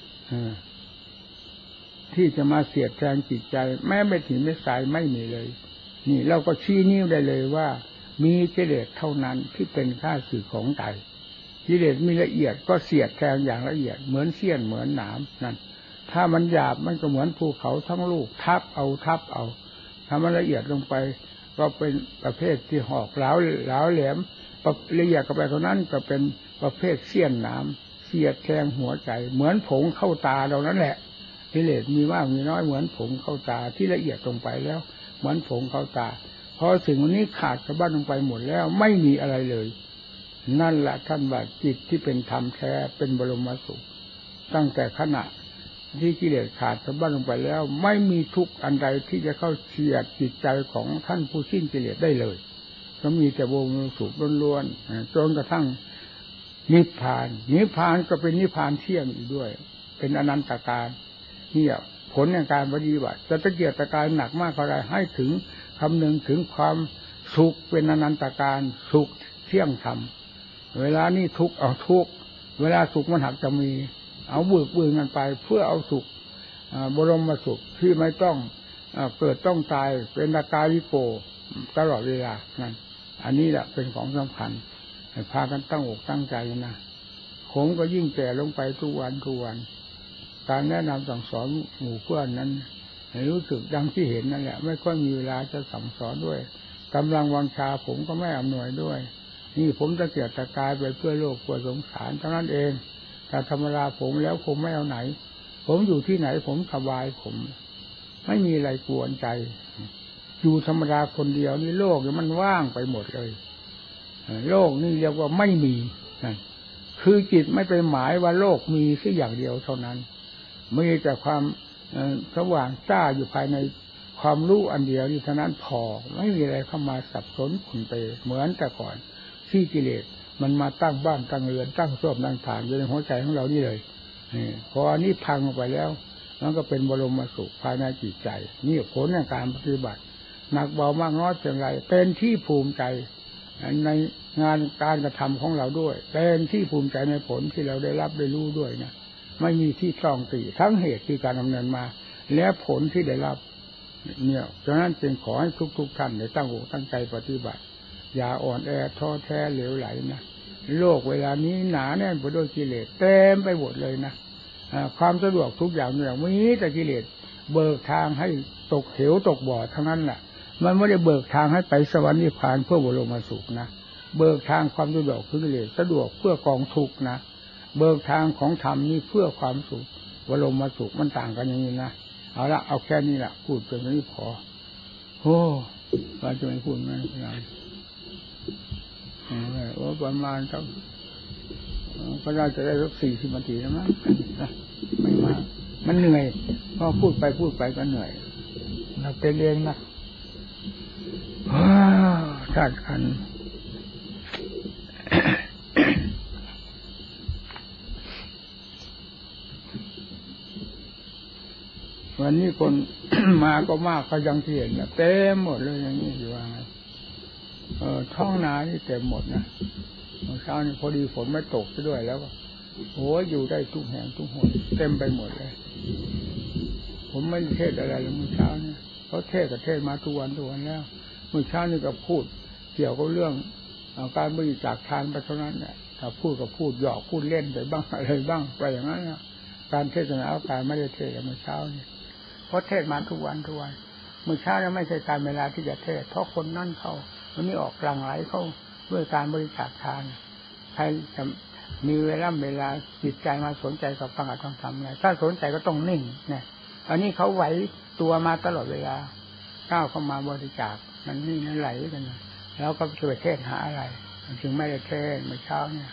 ที่จะมาเสียดแทงจิตใจแม้ไม่ถึงไม่สายไม่มีเลยนี่เราก็ชี้นิ้วได้เลยว่ามีกิเลสเท่านั้นที่เป็นข้าศึกของใจกิเลสมีละเอียดก็เสียดแทงอย่างละเอียดเหมือนเสี้ยนเหมือนหนามนั่นถ้ามันหยาบมันก็เหมือนภูเขาทั้งลูกทับเอาทับเอาถ้ามันละเอียดลงไปก็เป็นประเภทที่หอกเหลาเหลาแหลมละเอียดเข้าไปเท่านั้นก็เป็นประเภทเสี้ยนหนามเสียดแทงหัวใจเหมือนผงเข้าตาเรานั่นแหละกิเลสมีมากมีน้อยเหมือนผงเข้าตาที่ละเอียดลงไปแล้วเหมือนผงเข้าตาพอสิ่งนี้ขาดสะบั้นลงไปหมดแล้วไม่มีอะไรเลยนั่นแหละท่านว่าจิตที่เป็นธรรมแท้เป็นบรมสุขตั้งแต่ขณะที่กิเลสขาดสะบั้นลงไปแล้วไม่มีทุกข์อันใดที่จะเข้าเฉียดจิตใจของท่านผู้สิ้นกิเลสได้เลยก็มีแต่บรมสุขล้วนๆจนกระทั่งนิพพานนิพพานก็เป็นนิพพานเที่ยงอีกด้วยเป็นอนันตการนี่ผลในการปฏิบัติจะตะเกียกตะกายหนักมากเท่าไรให้ถึงคำหนึ่งถึงความสุขเป็นอนันตการสุขเที่ยงธรรมเวลานี้ทุกข์เอาทุกข์เวลาสุขมันหักจะมีเอาบึกบึนกันไปเพื่อเอาสุขบรมสุขที่ไม่ต้องเกิดต้องตายเป็นตากาวิโกตลอดเวลานั่นอันนี้แหละเป็นของสำคัญให้พากันตั้งอกตั้งใจนะผมก็ยิ่งแก่ลงไปทุกวันทุกวันการแนะนำสั่งสอนหมู่เพื่อนนั้นให้รู้สึกดังที่เห็นนั่นแหละไม่ค่อยมีเวลาจะสั่งสอนด้วยกำลังวังชาผมก็ไม่อำนวยด้วยนี่ผมตะเกียกตะกายไปเพื่อโลกเพื่อสงสารเท่านั้นเองแต่ธรรมดาผมแล้วผมไม่เอาไหนผมอยู่ที่ไหนผมสบายผมไม่มีอะไรกวนใจอยู่ธรรมดาคนเดียวนี่โลกมันว่างไปหมดเลยโลกนี่เรียกว่าไม่มีคือจิตไม่ไปหมายว่าโลกมีแค่อย่างเดียวเท่านั้นมีแต่ความสว่างจ้าอยู่ภายในความรู้อันเดียวนี่เท่านั้นพอไม่มีอะไรเข้ามาสับสนขุ่นเปเหมือนแต่ก่อนที่กิเลสมันมาตั้งบ้านตั้งเรือนตั้งส้วมตั้งฐานอยู่ในหัวใจของเรานี่เลยนี่พออันนี้พังออกไปแล้วมันก็เป็นบรมสุขภายในจิตใจนี่ผลในการปฏิบัติหนักเบามากน้อยเพียงไรเป็นที่ภูมิใจในงานการกระทำของเราด้วยเป็นที่ภูมิใจในผลที่เราได้รับได้รู้ด้วยนะไม่มีที่ตรองตีทั้งเหตุที่การดำเนินมาและผลที่ได้รับเนี่ยฉะนั้นจึงขอให้ทุกๆท่านได้ตั้งอกตั้งใจปฏิบัติอย่าอ่อนแอท้อแท้เหลวไหลนะโลกเวลานี้หนาแน่นไปด้วยกิเลสเต็มไปหมดเลยนะความสะดวกทุกอย่างเนี่ยมีแต่กิเลสเบิกทางให้ตกเหวตกบ่อทั้งนั้นแหละมันไม่ได้เบิกทางให้ไปสวรรค์นิพพานเพื่อบรมสุขนะเบิกทางความสะดวกคือกิเลสสะดวกเพื่อกองทุกข์นะเบิกทางของธรรมนี่เพื่อความสุขบรมสุขมันต่างกันอย่างนี้นะเอาละเอาแค่นี้แหละพูดเพียงนี้พอโอ้ว่าจะไม่พูดไหมอย่างว่าประมาณสักก็น่าจะได้สักสี่สิบนาทีแล้วมั้งไม่มากมันเหนื่อยพอพูดไปพูดไปก็เหนื่อยเราเป็นเองนะชาติขันวันนี้คน มาก็มากก็ยังที่เห็นนะเต็มหมดเลยอย่างนี้อยู่ว่าไงเออท้องนานี่เต็มหมดนะเช้านี้พอดีฝนไม่ตกซะด้วยแล้วโอ้ยอยู่ได้ทุกแห่งทุกหนเต็มไปหมดเลยผมไม่เทศอะไรเลยเมื่อเช้านี้เพราะเทศกับเทศมาทุกวันทุกวันแล้วเมื่อเช้านี้ก็พูดเกี่ยวกับเรื่องการบริจาคทานไปเท่านั้นแหละถ้าพูดก็พูดหยอกพูดเล่นไปบ้างอะไรบ้างไปอย่างนั้นนะการเทศนาเอาการไม่ได้เทศเมื่อเช้านี้เพราะเทศมาทุกวันทุกวันเมื่อเช้านี้ไม่ใช่การเวลาที่จะเทศเพราะคนนั่นเขาวันนี้ออกกลางไหลเข้าด้วยการบริจาคทานใครจะมีเวลาเวลาจิตใจมาสนใจกับฟังกับทำอะไรถ้าสนใจก็ต้องนิ่งเนี่ยอันนี้เขาไหวตัวมาตลอดเวลาก้าวเข้ามาบริจาคมันนี่นั่นไหลกันแล้วก็จะไปเทศหาอะไรจึงไม่ได้เทศเมื่อเช้าเนี่ย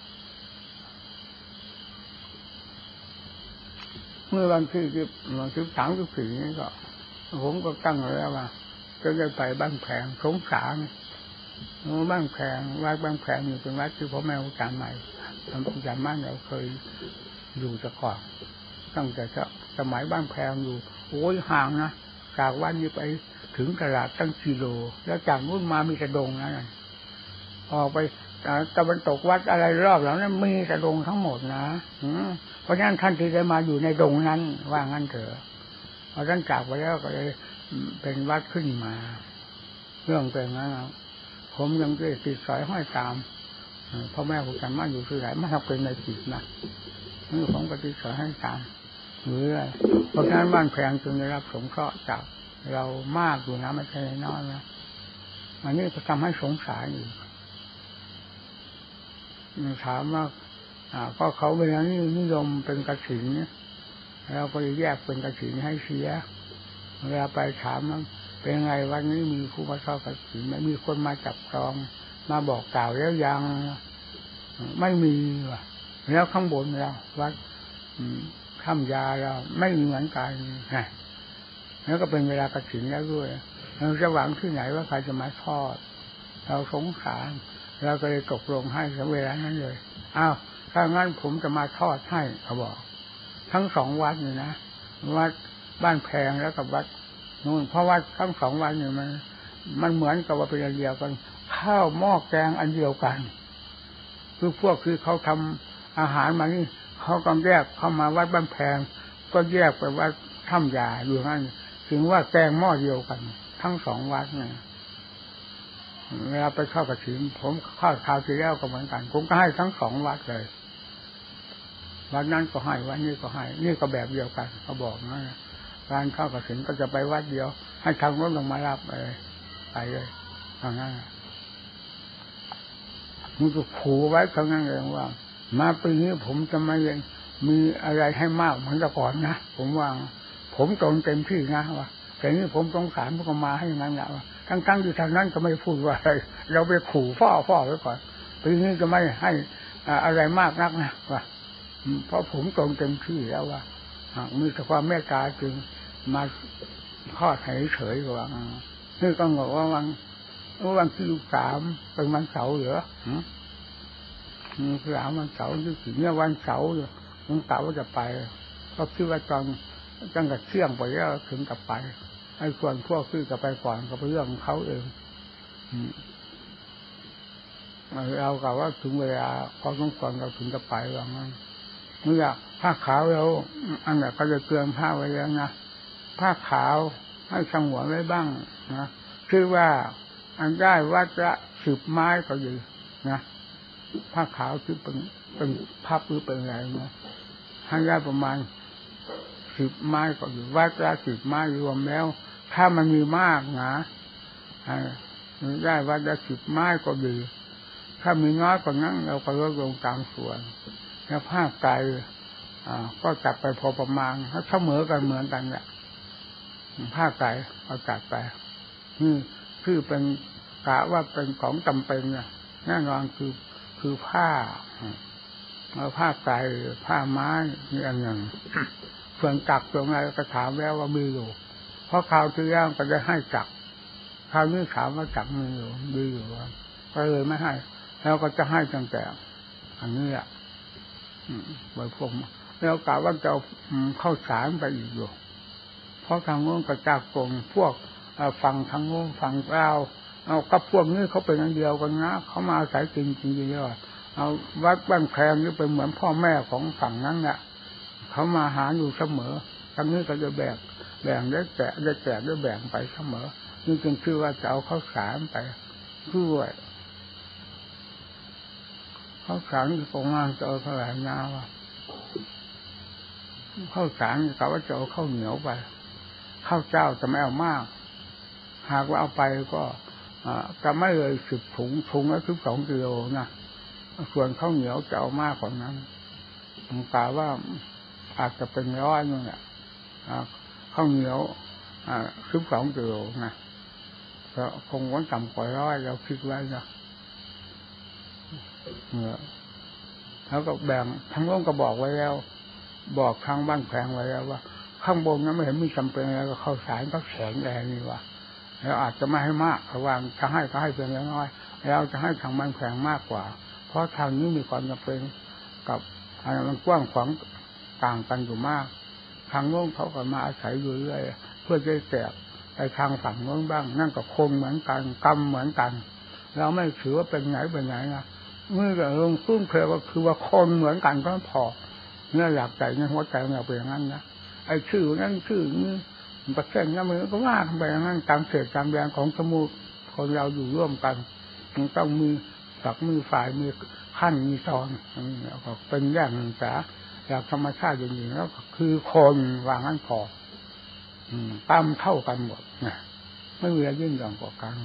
เมื่อวันที่ที่วันที่สามที่สี่นี่ก็ผมก็ตั้งแล้วว่าจะได้ไปบ้านแผงสงสารบ้านแผงวัดบ้านแผงอยู่เป็นวัดที่พ่อแม่ครูอาจารย์ใหม่ทำอาจารย์มั่นเราเคยอยู่แต่ก่อนตั้งแต่สมัยบ้านแผงอยู่โอ้ยห่างนะจากวัดนี้ไปถึงตลาดตั้งกิโลแล้วจากนู้นมามีแต่ดงนะออกไปตะวันตกวัดอะไรรอบหลังนั้นมีแต่ดงทั้งหมดนะเพราะฉะนั้นท่านที่ได้มาอยู่ในดงนั้นว่างั้นเถอะพอท่านจากไปแล้วก็เลยเป็นวัดขึ้นมาเรื่องเป็นงั้นผมยังได้ติดสอยห้อยตามพ่อแม่ผมจำมั่นอยู่ที่ไหนไม่ทำเป็นในจิตนะนี่ผมก็ติดสอยให้ตามหรืออะไรเพราะฉะนั้นบ้านแพงจึงได้รับสงเคราะห์จากเรามากอยู่นะไม่ใช่น้อยนะอันนี้ก็ทำให้สงสารอยู่ถามว่าก็เขาเวลานี้นิยมเป็นกฐินเราก็แยกเป็นกฐินให้เสียเวลาไปถามว่าเป็นไงวันนี้มีผู้มาทอดกฐินไม่มีคนมาจับจองมาบอกกล่าวแล้วยังไม่มีว่ะแล้วข้างบนเราวัดถ้ำยาเราไม่เหมือนกันฮะแล้วก็เป็นเวลากฐินแล้วด้วยเราจะหวังที่ไหนว่าใครจะมาทอดเราสงสารเราก็เลยตกลงให้ในเวลานั้นเลยอ้าวถ้างั้นผมจะมาทอดให้เขาบอกทั้งสองวัดนี่นะวัดบ้านแพงแล้วกับวัดนู่นเพราะว่าทั้งสองวัดนี่มันมันเหมือนกับว่าเป็นอันเดียวกันข้าวหม้อแกงอันเดียวกันคือพวกคือเขาทำอาหารมานี่เขาก็แยกเข้ามาวัดบ้านแพงก็แยกไปวัดถ้ำยาอยู่นั่นถึงว่าแกงหม้อเดียวกันทั้งสองวัดเนี่ยเวลาไปเข้ากฐินผมเข้าคราวที่แล้วก็เหมือนกันผมก็ให้ทั้งสองวัดเลยวัดนั้นก็ให้วัดนี้ก็ให้นี่ก็แบบเดียวกันเขาบอกนะการเข้ากฐินก็จะไปวัดเดียวให้ทางรถลงมารับไปไปเลยทางนั้นมันก็ขู่ไว้ทางนั้นเองว่ามาปีนี้ผมจะไม่มีอะไรให้มากเหมือนแต่ก่อนนะผมว่าผมตรงเต็มที่นะว่าแต่นี้ผมสงสารพวกมาให้อย่างนั้นแหละว่าทั้งๆอยู่ทางนั้นก็ไม่พูดว่าอะไรเราไปขู่ฟ้อฟ้อไว้ก่อนปีนี้จะไม่ให้อะไรมากนักนะว่าเพราะผมตรงเต็มที่แล้วว่ามีแต่ความเมตตาจึงมาทอดให้เฉยกว่านี่ก็บอกว่าวันวันที่สามเป็นวันเสาร์เหรอคือสามวันเสาร์ที่สี่เนี่ยวันเสาร์อยู่วันเสาร์จะไปก็คิดว่าตอนตั้งแต่เที่ยงไปแล้วถึงกลับไปไอ้ส่วนพวกที่จะไปก่อนก็เป็นเรื่องของเขาเองเรากล่าวว่าถึงเวลาพอต้องก่อนเราถึงจะไปว่างั้นเมื่อผ้าขาวเราอันนั้นก็จะเตือนผ้าไว้แล้วนะผ้าขาวให้สงวนไว้บ้างนะคือว่าอันได้วัดละสิบไม้ก็อยู่นะผ้าขาวที่เป็นเป็นพับหรือเป็นอะไรนะให้ได้ประมาณสิบไม้ก็อยู่วัดละสิบไม้รวมแล้วถ้ามันมีมากนะได้วัดละสิบไม้ก็ดีถ้ามีน้อยกว่านั้นเราก็ลดลงตามส่วนแล้วผ้าไก่ก็จัดไปพอประมาณถ้าเสมอกันเหมือนกันแหละผ้าไก่เอาจัดไปนี่คือเป็นกะว่าเป็นของจำเป็นเนี่ยแน่นอนคือคือผ้าเอาผ้าไตรผ้าไม้นี่อันหนึ่งส่วนจักรตรงไหนก็ถามแล้วว่ามีอยู่เพราะคราวที่แล้วก็ได้ให้จักรคราวนี้ถามว่าจักรมีอยู่มีอยู่ก็เลยไม่ให้แล้วก็จะให้ตั้งแต่อันนี้อ่ะไว้พวกแล้วกล่าวว่าจะเข้าสารไปอีกอยู่เพราะทางโน้นก็จากกงพวกฝั่งทางโน้นฝั่งเราเอากับพวกนี้เขาเป็นอันเดียวกันนะเขามาอาศัยจริงจริงๆเลยเอาวัดบ้านแพงนี่เป็นเหมือนพ่อแม่ของฝั่งนั้นแหละเขามาหาอยู่เสมอทางนี้ก็จะแบ่งแบ่งได้แจกได้แจกได้แบ่งไปเสมอนี่จึงชื่อว่าจะเอาข้าวสารไปด้วยข้าวสารที่ประมาณจะเอาเท่าไหร่นะวะข้าวสารเขาว่าจะเอาข้าวเหนียวไปข้าวเจ้าจะไม่เอามากหากว่าเอาไปก็จะไม่เลยสิบถุงถุงละสิบสองกิโลนะส่วนข้าวเหนียวจะเอามากกว่านั้นผมกล่าวว่าอาจจะเป็นร้อยนึงเนี่ยข้าวเหนียวสิบสองกิโลนะก็คงวันต่ำกว่าร้อยเราคิดไว้นะแล้วก็แบ่งทั้งโลกก็บอกไว้แล้วบอกทางบ้านแพงไว้แล้วว่าข้างบนนั้นไม่เห็นมีจำเป็นอะไรก็ข้าวสารก็แข็งแรงนี่ว่าแล้วอาจจะไม่ให้มากเพราะว่าจะให้ก็ให้เพียงเล็กน้อยแล้วจะให้ทางบ้านแพงมากกว่าเพราะทางนี้มีความจำเป็นกับอะไรมันกว้างขวางต่างกันอยู่มากทางโน้นเขาก็มาอาศัยอยู่เรื่อยเพื่อจะแจกไปทางฝั่งโน้นบ้างนั่นก็คงเหมือนกันกรรมเหมือนกันเราไม่ถือว่าเป็นไหนเป็นไหนนะเมื่อลงตุ้มเพลก็คือว่าคนเหมือนกันก็พอเนี่ยอยากใจในหัวใจเราเป็นอย่างนั้นนะไอ้ชื่อนั้นชื่อนี้ประเทศนั้นมันก็ว่าไปอย่างนั้นตามเศษตามแรงของสมุทรคนเราอยู่ร่วมกันมันต้องมีฝักมีฝ่ายมีขั้นมีตอนก็เป็นอย่างหนึ่งแต่อยากธรรมชาติอย่างนี้แล้วคือคนวางนั้นพอตามเท่ากันหมดนะไม่มีอะไรยิ่งหย่อนกว่ากัน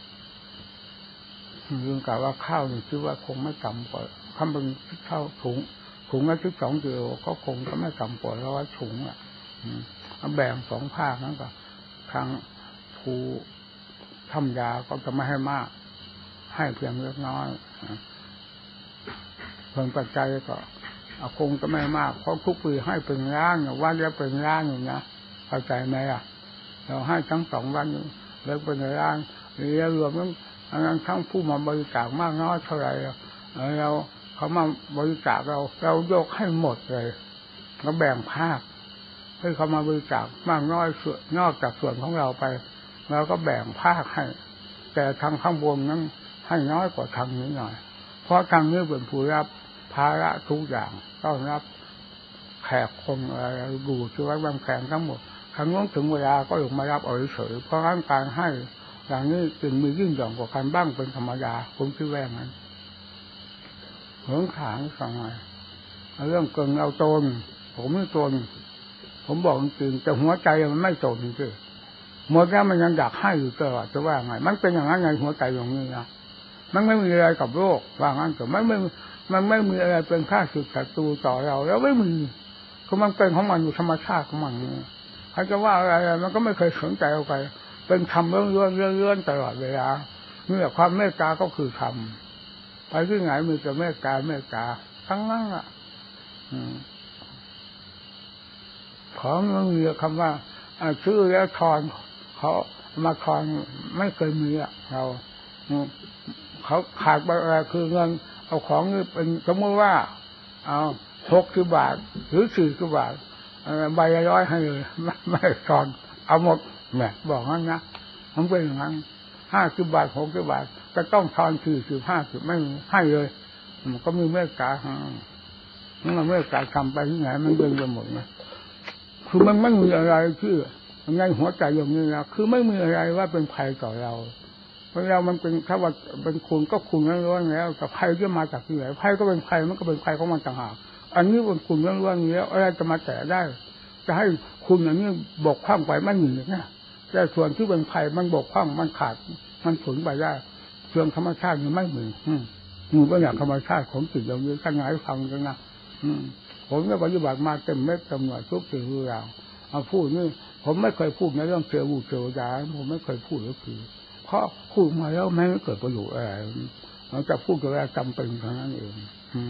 เรื่องกล่าวว่าข้าวนี่คิดว่าคงไม่ต่ำกว่าคำเป็นเท่าถุงถุงละสิบสองกิโลก็คงจะไม่ต่ำกว่าร้อยถุงอ่ะแบ่งสองภาคนั้นก็ทางภูทำยาก็จะไม่ให้มากให้เพียงเล็กน้อยเพิ่มปัจจัยก็คงจะไม่มากเพราะทุกปีให้เป็นล้านวันแล้วเป็นล้านอยู่นะเข้าใจไหมอ่ะเราให้ทั้งสองวันแล้วเป็นล้านแล้วรวมทั้งอันทั้งผู้มาบริจาคมากน้อยเท่าไหร่เราเขามาบริจาคเราเรายกให้หมดเลยเราแบ่งภาคให้เขามาบริจาคมากน้อยส่วนนอกจากส่วนของเราไปเราก็แบ่งภาคให้แต่ทางข้างบนนั้นให้น้อยกว่าทางนี้หน่อยเพราะทางนี้เป็นผู้รับภาระทุกอย่างต้องรับแขกคนอะไรดูช่วยบางแขกทั้งหมดครั้งนู้นถึงเวลาก็ลงมารับเอาเฉยเพราะการการให้อย่างนี้จึงมียิ่งหย่อนกว่าการบ้างเป็นธรรมดาผมคิดว่าอย่างนั้นเหิงขางสังไงเรื่องเกินเอาตนผมไม่ตนผมบอกจริงแต่หัวใจมันไม่ตนจริงหมดแล้วมันยังอยากให้อยู่ตลอดจะว่าไงมันเป็นอย่างนั้นไงหัวใจอย่างนี้นะมันไม่มีอะไรกับโลกว่างั้นแต่ไม่ไม่มันไม่มีอะไรเป็นข้าศึกศัตรูต่อเราแล้วไม่มีคือมันเป็นของมันอยู่ธรรมชาติของมันเขาจะว่าอะไรมันก็ไม่เคยสนใจเอาไปเป็นธรรมเรื่อยๆเรื่อยๆตลอดเวลาเนี่ยความเมตตาก็คือธรรมไปที่ไหนมีแต่เมตตาเมตตาทั้งนั้นอ่ะของมันมีคำว่าชื่อแล้วทอนเขามาทอนไม่เคยมีอ่ะเราเขาขาดไปอะไรคือเงินเอาของนี่เป็นสมมติว่าเอาหกสิบบาทหรือสี่สิบบาทใบละร้อยให้เลยไม่ทอนเอาหมดแม่บอกงั้นนะมันเป็นอย่างนั้นห้าสิบบาทหกสิบบาทก็ต้องทอนสี่สิบห้าสิบไม่ให้เลยมันก็มีเมตตามันเมตตาทำไปที่ไหนมันเดินไปหมดนะคือมันไม่มีอะไรที่ในหัวใจอย่างนี้นะคือไม่มีอะไรว่าเป็นภัยต่อเราเพราะเรามันเป็นถ้าว่าเป็นคุณก็คุณล้วนๆแล้วแต่ภัยที่มาจากที่ไหนภัยก็เป็นภัยมันก็เป็นภัยของมันต่างหากอันนี้เป็นคุณล้วนๆแล้วอะไรจะมาแตะได้จะให้คุณอย่างนี้บกพร่องไปไม่มีนะแต่ส่วนที่เป็นภัยมันบกพร่องมันขาดมันสูญไปได้เรื่องธรรมชาติมันไม่มีมือเป็นอย่างธรรมชาติของจิตอย่างนี้ขั้นไหนฟังกันนะผมก็ปฏิบัติมาเต็มเม็ดเต็มหน่วยทุกสิ่งทุกอย่างเอาพูดนี่ผมไม่เคยพูดในเรื่องเจอวูเจอยาผมไม่เคยพูดก็คือเพราะพูดมาแล้วไม่เกิดประโยชน์อะไรมันจะพูดก็แล้วจำเป็นเท่านั้นเอง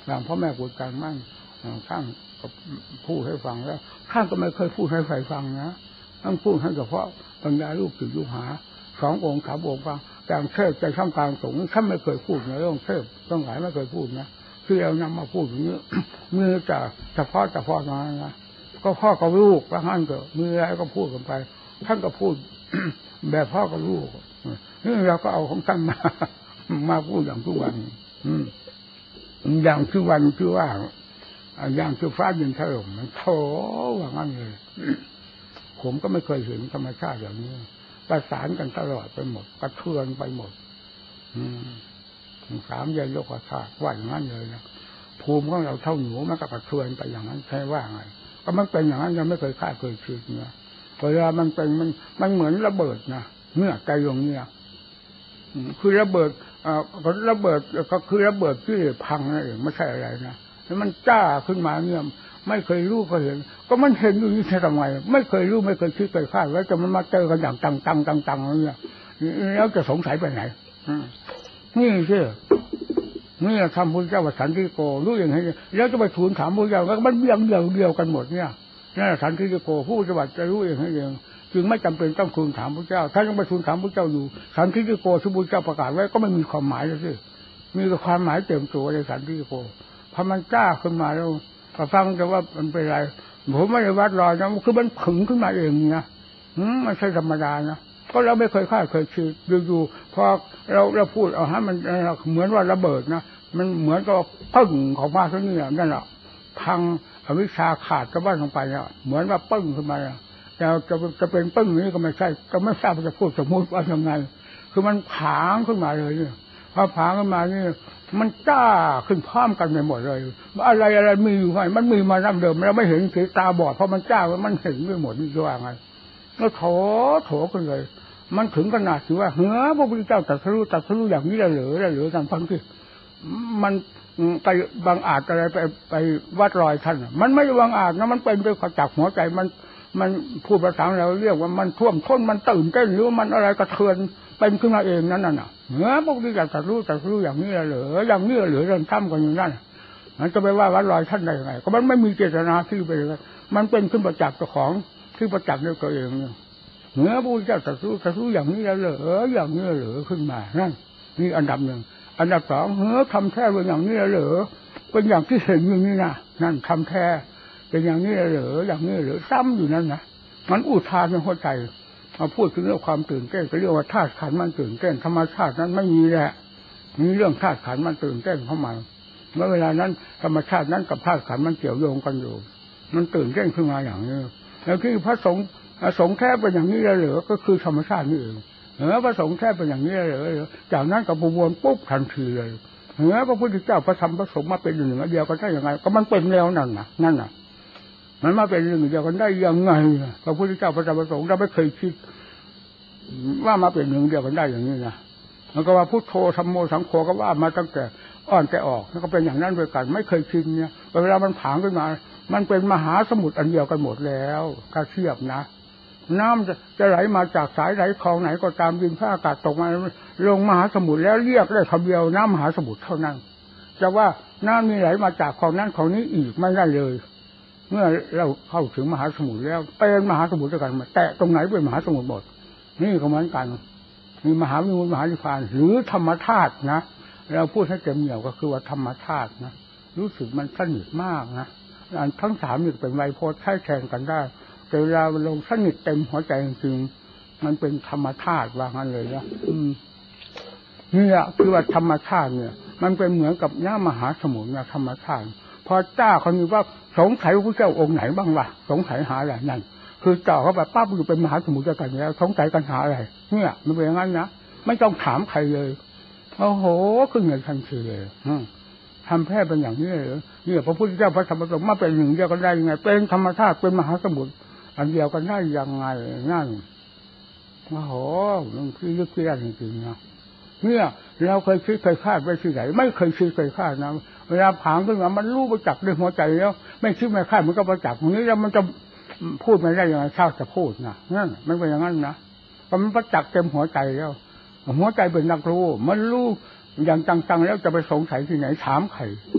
อย่างพ่อแม่ครูอาจารย์มั่นข้างก็พูดให้ฟังแล้วข้างก็ไม่เคยพูดให้ใครฟังนะต้องพูดให้เฉพาะบรรดาลูกศิษย์ลูกหาสององค์สามองค์ฟังแต่เทศใจข้ามกลางสงฆ์ท่านไม่เคยพูดนะเรื่องเทศต้องหลายไม่เคยพูดนะที่เรานำมาพูดอย่างนี้มือจะเฉพาะเฉพาะน้อยนะก็พ่อกับลูกแล้วท่านก็มืออะไรก็พูดกันไปท่านก็พูดแบบพ่อกับลูกนี่เราก็เอาของท่านมามาพูดอย่างทุกวันอย่างทุกวันคือว่าอย่างคือฟ้าดินถล่มมันโถว่างั้นเลยผมก็ไม่เคยเห็นธรรมชาติอย่างนี้ประสานกันตลอดไปหมดกระเทือนไปหมดอืมสามยันโลกธาตุว่าอย่างนั้นเลยนะภูมิของเราเท่าหนูมันก็กระเทือนไปอย่างนั้นใช่ว่าไงก็มันเป็นอย่างนั้นยังไม่เคยคาดเคยคิดเนี่ยเวลามันเป็นมันมันเหมือนระเบิดนะเมื่อใจลงเนี่ยคือระเบิดอ่าระเบิดก็คือระเบิดที่พังนั่นเองไม่ใช่อะไรนะแล้วมันจ้าขึ้นมาเนี่ยไม่เคยรู้ก็เห็นก็มันเห็นอยู่นี่ทำไมไม่เคยรู้ไม่เคยคิดเคยคาดแล้วจะมันมาเจอกันอย่างตังตังตังตังเนี่ยแล้วจะสงสัยไปไหนนี่ใช่นี่ทำพุทธเจ้าว่าสันติโกรู้อย่างไรแล้วจะไปทูลถามพุทธเจ้าก็มันเดียวเดียวเดียวกันหมดเนี่ยนั่นสันติโกผู้ปฏิบัติจะรู้อย่างไรเองจึงไม่จำเป็นต้องทูลถามพุทธเจ้าถ้ายังไปทูลถามพุทธเจ้าอยู่สันติโกที่พุทธเจ้าประกาศไว้ก็ไม่มีความหมายเลยสิมีแต่ความหมายเต็มตัวในสันติโกพอมันจ้าขึ้นมาแล้วพอฟังจะว่ามันเป็นอะไรผมไม่ได้วัดรอยนะคือมันผึ่งขึ้นมาเองนะไม่ใช่ธรรมดานะก็เราไม่เคยคาดเคยคิดอยู่ๆพอเราเราพูดเอาฮะมันเหมือนว่าระเบิดนะมันเหมือนกับปึ้งของมาทั้งนี้นั่นแหละพังอวิชชาขาดกระบ้านลงไปเนี่ยเหมือนว่าปึ้งขึ้นมาแต่จะจะเป็นปึ้งนี้ก็ไม่ใช่ก็ไม่ทราบจะพูดสมมติว่ายังไงคือมันผางขึ้นมาเลยเนี่ยพอผางขึ้นมานี่มันจ้าขึ้นพร้อมกันไปหมดเลยอะไรอะไรมีอยู่ไหมมันมีมาดั้งเดิมเราไม่เห็นสีตาบอดเพราะมันจ้ามันเห็นไปหมดนี่จะว่าไงแล้วโถโถกันเลยมันถึงขนาดที่ว่าเฮ้อพระพุทธเจ้าตรัสรู้ตรัสรู้อย่างนี้ได้หรือได้หรือท่านฟังที่มันไปบางอาจอะไรไปไปวัดรอยท่านมันไม่บางอาจนะมันเป็นไปจากหัวใจมันมันพูดภาษาเราเรียกว่ามันท่วมท้นมันตื่นเต้นหรือว่ามันอะไรกระเทือนเป็นขึ้นมาเองนั่นน่ะเฮ้อพระพุทธเจ้าตรัสรู้ตรัสรู้อย่างนี้ได้หรืออย่างนี้หรือเรื่องซ้ำกันอยู่นั่นมันจะไปว่าวัดรอยท่านได้ยังไงก็มันไม่มีเจตนาที่ไปเลยมันเป็นขึ้นประจักษ์เจ้าของที่ประจักษ์ด้วยตัวเองเนี่ยเมื่อพระพุทธเจ้าตรัสรู้ตรัสรู้อย่างนี้แล้วเหรออย่างนี้เหรอขึ้นมานั่นนี่อันดับหนึ่งอันดับสองเฮ้อทำแท้เป็นอย่างนี้แล้วเหรอเป็นอย่างที่เห็นอยู่นี่นะนั่นทำแท้เป็นอย่างนี้แล้วเหรออย่างนี้เหรอซ้ำอยู่นั่นนะมันอุทานในหัวใจมาพูดถึงเรื่องความตื่นเต้นก็เรียกว่าธาตุขันธ์มันตื่นเต้นธรรมชาตินั้นไม่มีแหละมีเรื่องธาตุขันธ์มันตื่นเต้นเข้ามาเมื่อเวลานั้นธรรมชาตินั้นกับธาตุขันธ์มันเกี่ยวโยงกันอยู่มันตื่นเต้นขึ้นมาอย่างนี้แล้วที่พระสงฆ์สงฆ์แท้เป็นอย่างนี้เลยเหรอก็คือธรรมชาตินี่เองเออพระสงฆ์แท้เป็นอย่างนี้เลยเหรอจากนั้นกับประมวลปุ๊บทันทีเลยเออพระพุทธเจ้าพระธรรมพระสงฆ์มาเป็นหนึ่งเดียวกันได้ยังไงก็มันเป็นแล้วนั่นน่ะนั่นน่ะมันมาเป็นหนึ่งเดียวกันได้ยังไงพระพุทธเจ้าพระธรรมพระสงฆ์เราไม่เคยคิดว่ามาเป็นหนึ่งเดียวกันได้อย่างนี้นะมันก็ว่าพุทโธธัมโมสังโฆก็ว่ามาตั้งแต่อ่อนแต่ออกแล้วก็เป็นอย่างนั้นด้วยกันไม่เคยคิดเนี่ยเวลามันผางขึ้นมามันเป็นมหาสมุทรอันเดียวกันหมดแล้วถ้าเทียบนะน้ำจะจะไหลมาจากสายไหลคลองไหนก็ตามดินฟ้าอากาศตกมาลงมหาสมุทรแล้วเรียกได้คำเดียวน้ำมหาสมุทรเท่านั้นจะว่าน้ำนี้ไหลมาจากคลองนั้นคลองนี้อีกไม่ได้เลยเมื่อเราเข้าถึงมหาสมุทรแล้วเป็นมหาสมุทรด้วยกันแตะตรงไหนเป็นมหาสมุทรหมดนี่ก็เหมือนกันมีมหาวิมุตติมหานิพพานหรือธรรมธาตุนะเราพูดให้เต็มเหนี่ยวก็คือว่าธรรมธาตุนะรู้สึกมันสนิทมากนะอันทั้งสามนี่เป็นไวยพจน์ใช้แทนกันได้แต่เวลาลงสนิทเต็มหัวใจจริงๆมันเป็นธรรมธาตุว่างั้นเลยนะนี่แหละคือว่าธรรมชาติเนี่ยมันเป็นเหมือนกับน้ำมหาสมุทรนะธรรมชาติพอเจ้าเขามีว่าสงสัยพระเจ้าองค์ไหนบ้างวะสงสัยหาอะไรนั่นคือเจ้าเขาแบบป้าอยู่เป็นมหาสมุทรกันแล้วสงสัยกันหาอะไรเนี่ยมันเป็นอย่างนั้นนะไม่ต้องถามใครเลยโอ้โหขึ้นเงินทันทีเลยทำแท้เป็นอย่างนี้เลยเนี่ยพระพุทธเจ้าพระธรรมพระสงฆ์มาเป็นหนึ่งเดียวกันได้ยังไงเป็นธรรมชาติเป็นมหาสมุทรอันเดียวกันได้ยังไงนั่นโอ้โหมันคือลึกซึ้งจริงๆนะเนี่ยเราเคยคิดเคยคาดไว้ที่ไหนไม่เคยคิดเคยคาดนะเวลาผางขึ้นมามันรู้ประจักษ์ด้วยหัวใจแล้วไม่คิดไม่คาดมันก็ประจักษ์ตรงนี้แล้วมันจะพูดไม่ได้ยังไงชาวจะพูดนะนั่นไม่เป็นอย่างนั้นนะเพราะมันประจักษ์เต็มหัวใจแล้วหัวใจเป็นนักรู้มันรู้อย่างจังๆแล้วจะไปสงสัยที่ไหนถามใครถ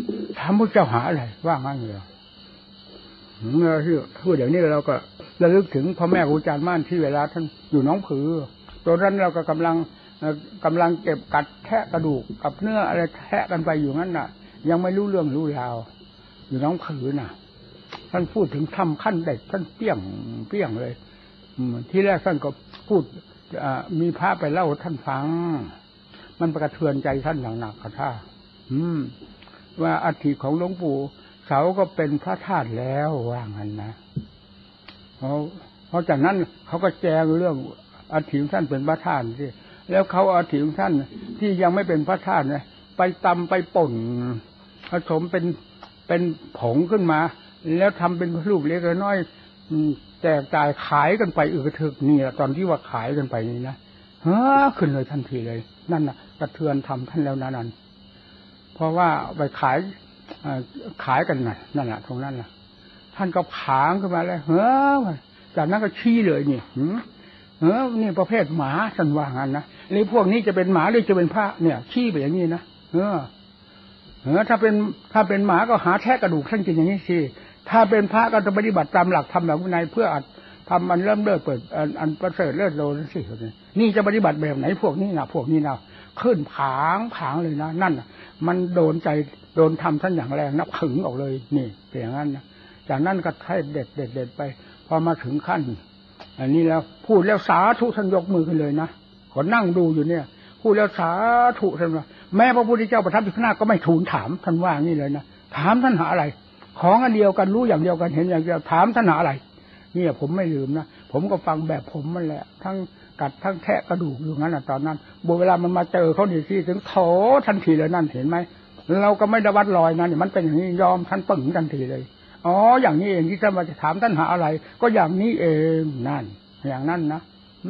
ามพระเจ้าหาอะไรว่างั้นเลยเมื่อที่พูดอย่างนี้เราก็ระลึกถึงพ่อแม่ครูอาจารย์มั่นที่เวลาท่านอยู่น้องผือตอนนั้นเราก็กำลังกำลังเก็บกัดแทะกระดูกกับเนื้ออะไรแทะกันไปอยู่งั้นน่ะยังไม่รู้เรื่องรู้ราวอยู่น้องผือน่ะท่านพูดถึงทำขั้นเด็กท่านเปี้ยงเปี้ยงเลยที่แรกท่านก็พูดมีพระไปเล่าท่านฟังมันประกระเทือนใจท่านอย่างหนักกระท่าอืมว่าอัฐิของหลวงปู่เสาก็เป็นพระธาตุแล้วว่างั้นนะเพราะเพราะจากนั้นเขาก็แจ้งเรื่องอัฐิของท่านเป็นพระธาตุที่แล้วเขาเอาอัฐิของท่านที่ยังไม่เป็นพระธาตุนะไปตำไปป่นผสมเป็นเป็นผงขึ้นมาแล้วทำเป็นรูปเล็กน้อยแจกจ่ายขายกันไปอึกทึกนี่แหละตอนที่ว่าขายกันไปนี่นะเฮ้อขึ้นเลยทันทีเลยนั่นน่ะกระเทือนทำท่านแล้วนั้น เพราะว่าไปขายขายกันน่ะนั่นแหละตรงนั้นน่ะท่านก็ผางขึ้นมาเลยเฮ้อจากนั้นก็ชี้เลยนี่เฮ้อนี่ประเภทหมาท่านว่างั้นนะหรือพวกนี้จะเป็นหมาหรือจะเป็นพระเนี่ยชี้ไปอย่างนี้นะเออเออถ้าเป็นถ้าเป็นหมาก็หาแทะกระดูกท่านกินอย่างนี้สิถ้าเป็นพระก็จะปฏิบัติตามหลักธรรมแบบวินัยเพื่ออัดทำมันเริ่มเลิศเปิดอันประเสริฐเลิศโลนั่นสินี่จะปฏิบัติแบบไหนพวกนี้นะพวกนี้นะขึ้นผางผางเลยนะนั่นมันโดนใจโดนทำท่านอย่างแรงนับขึงออกเลยนี่เป็นอย่างนั้นนะจากนั้นก็ให้เด็ดเด็ดเด็ดไปพอมาถึงขั้นอันนี้แล้วพูดแล้วสาธุท่านยกมือขึ้นเลยนะขอนั่งดูอยู่เนี่ยพูดแล้วสาธุท่านว่าแม้พระพุทธเจ้าประทับอยู่ข้างหน้าก็ไม่ทูลถามท่านว่านี่เลยนะถามท่านหาอะไรของอันเดียวกันรู้อย่างเดียวกันเห็นอย่างเดียวถามท่านหาอะไรเนี่ยผมไม่ลืมนะผมก็ฟังแบบผมมันแหละทั้งกัดทั้งแทะกระดูกอยู่งั้นนะตอนนั้นบเวลามันมาเจอเขาดีที่ถึงโถทันทีเลยนั่นเห็นไหมเราก็ไม่ได้วัดลอยนะนี่มันเป็นอย่างนี้ยอมท่านปึ่งทันทีเลยอ๋ออย่างนี้เองที่ท่านมาจะถามท่านหาอะไรก็อย่างนี้เองนั่นอย่างนั้นนะ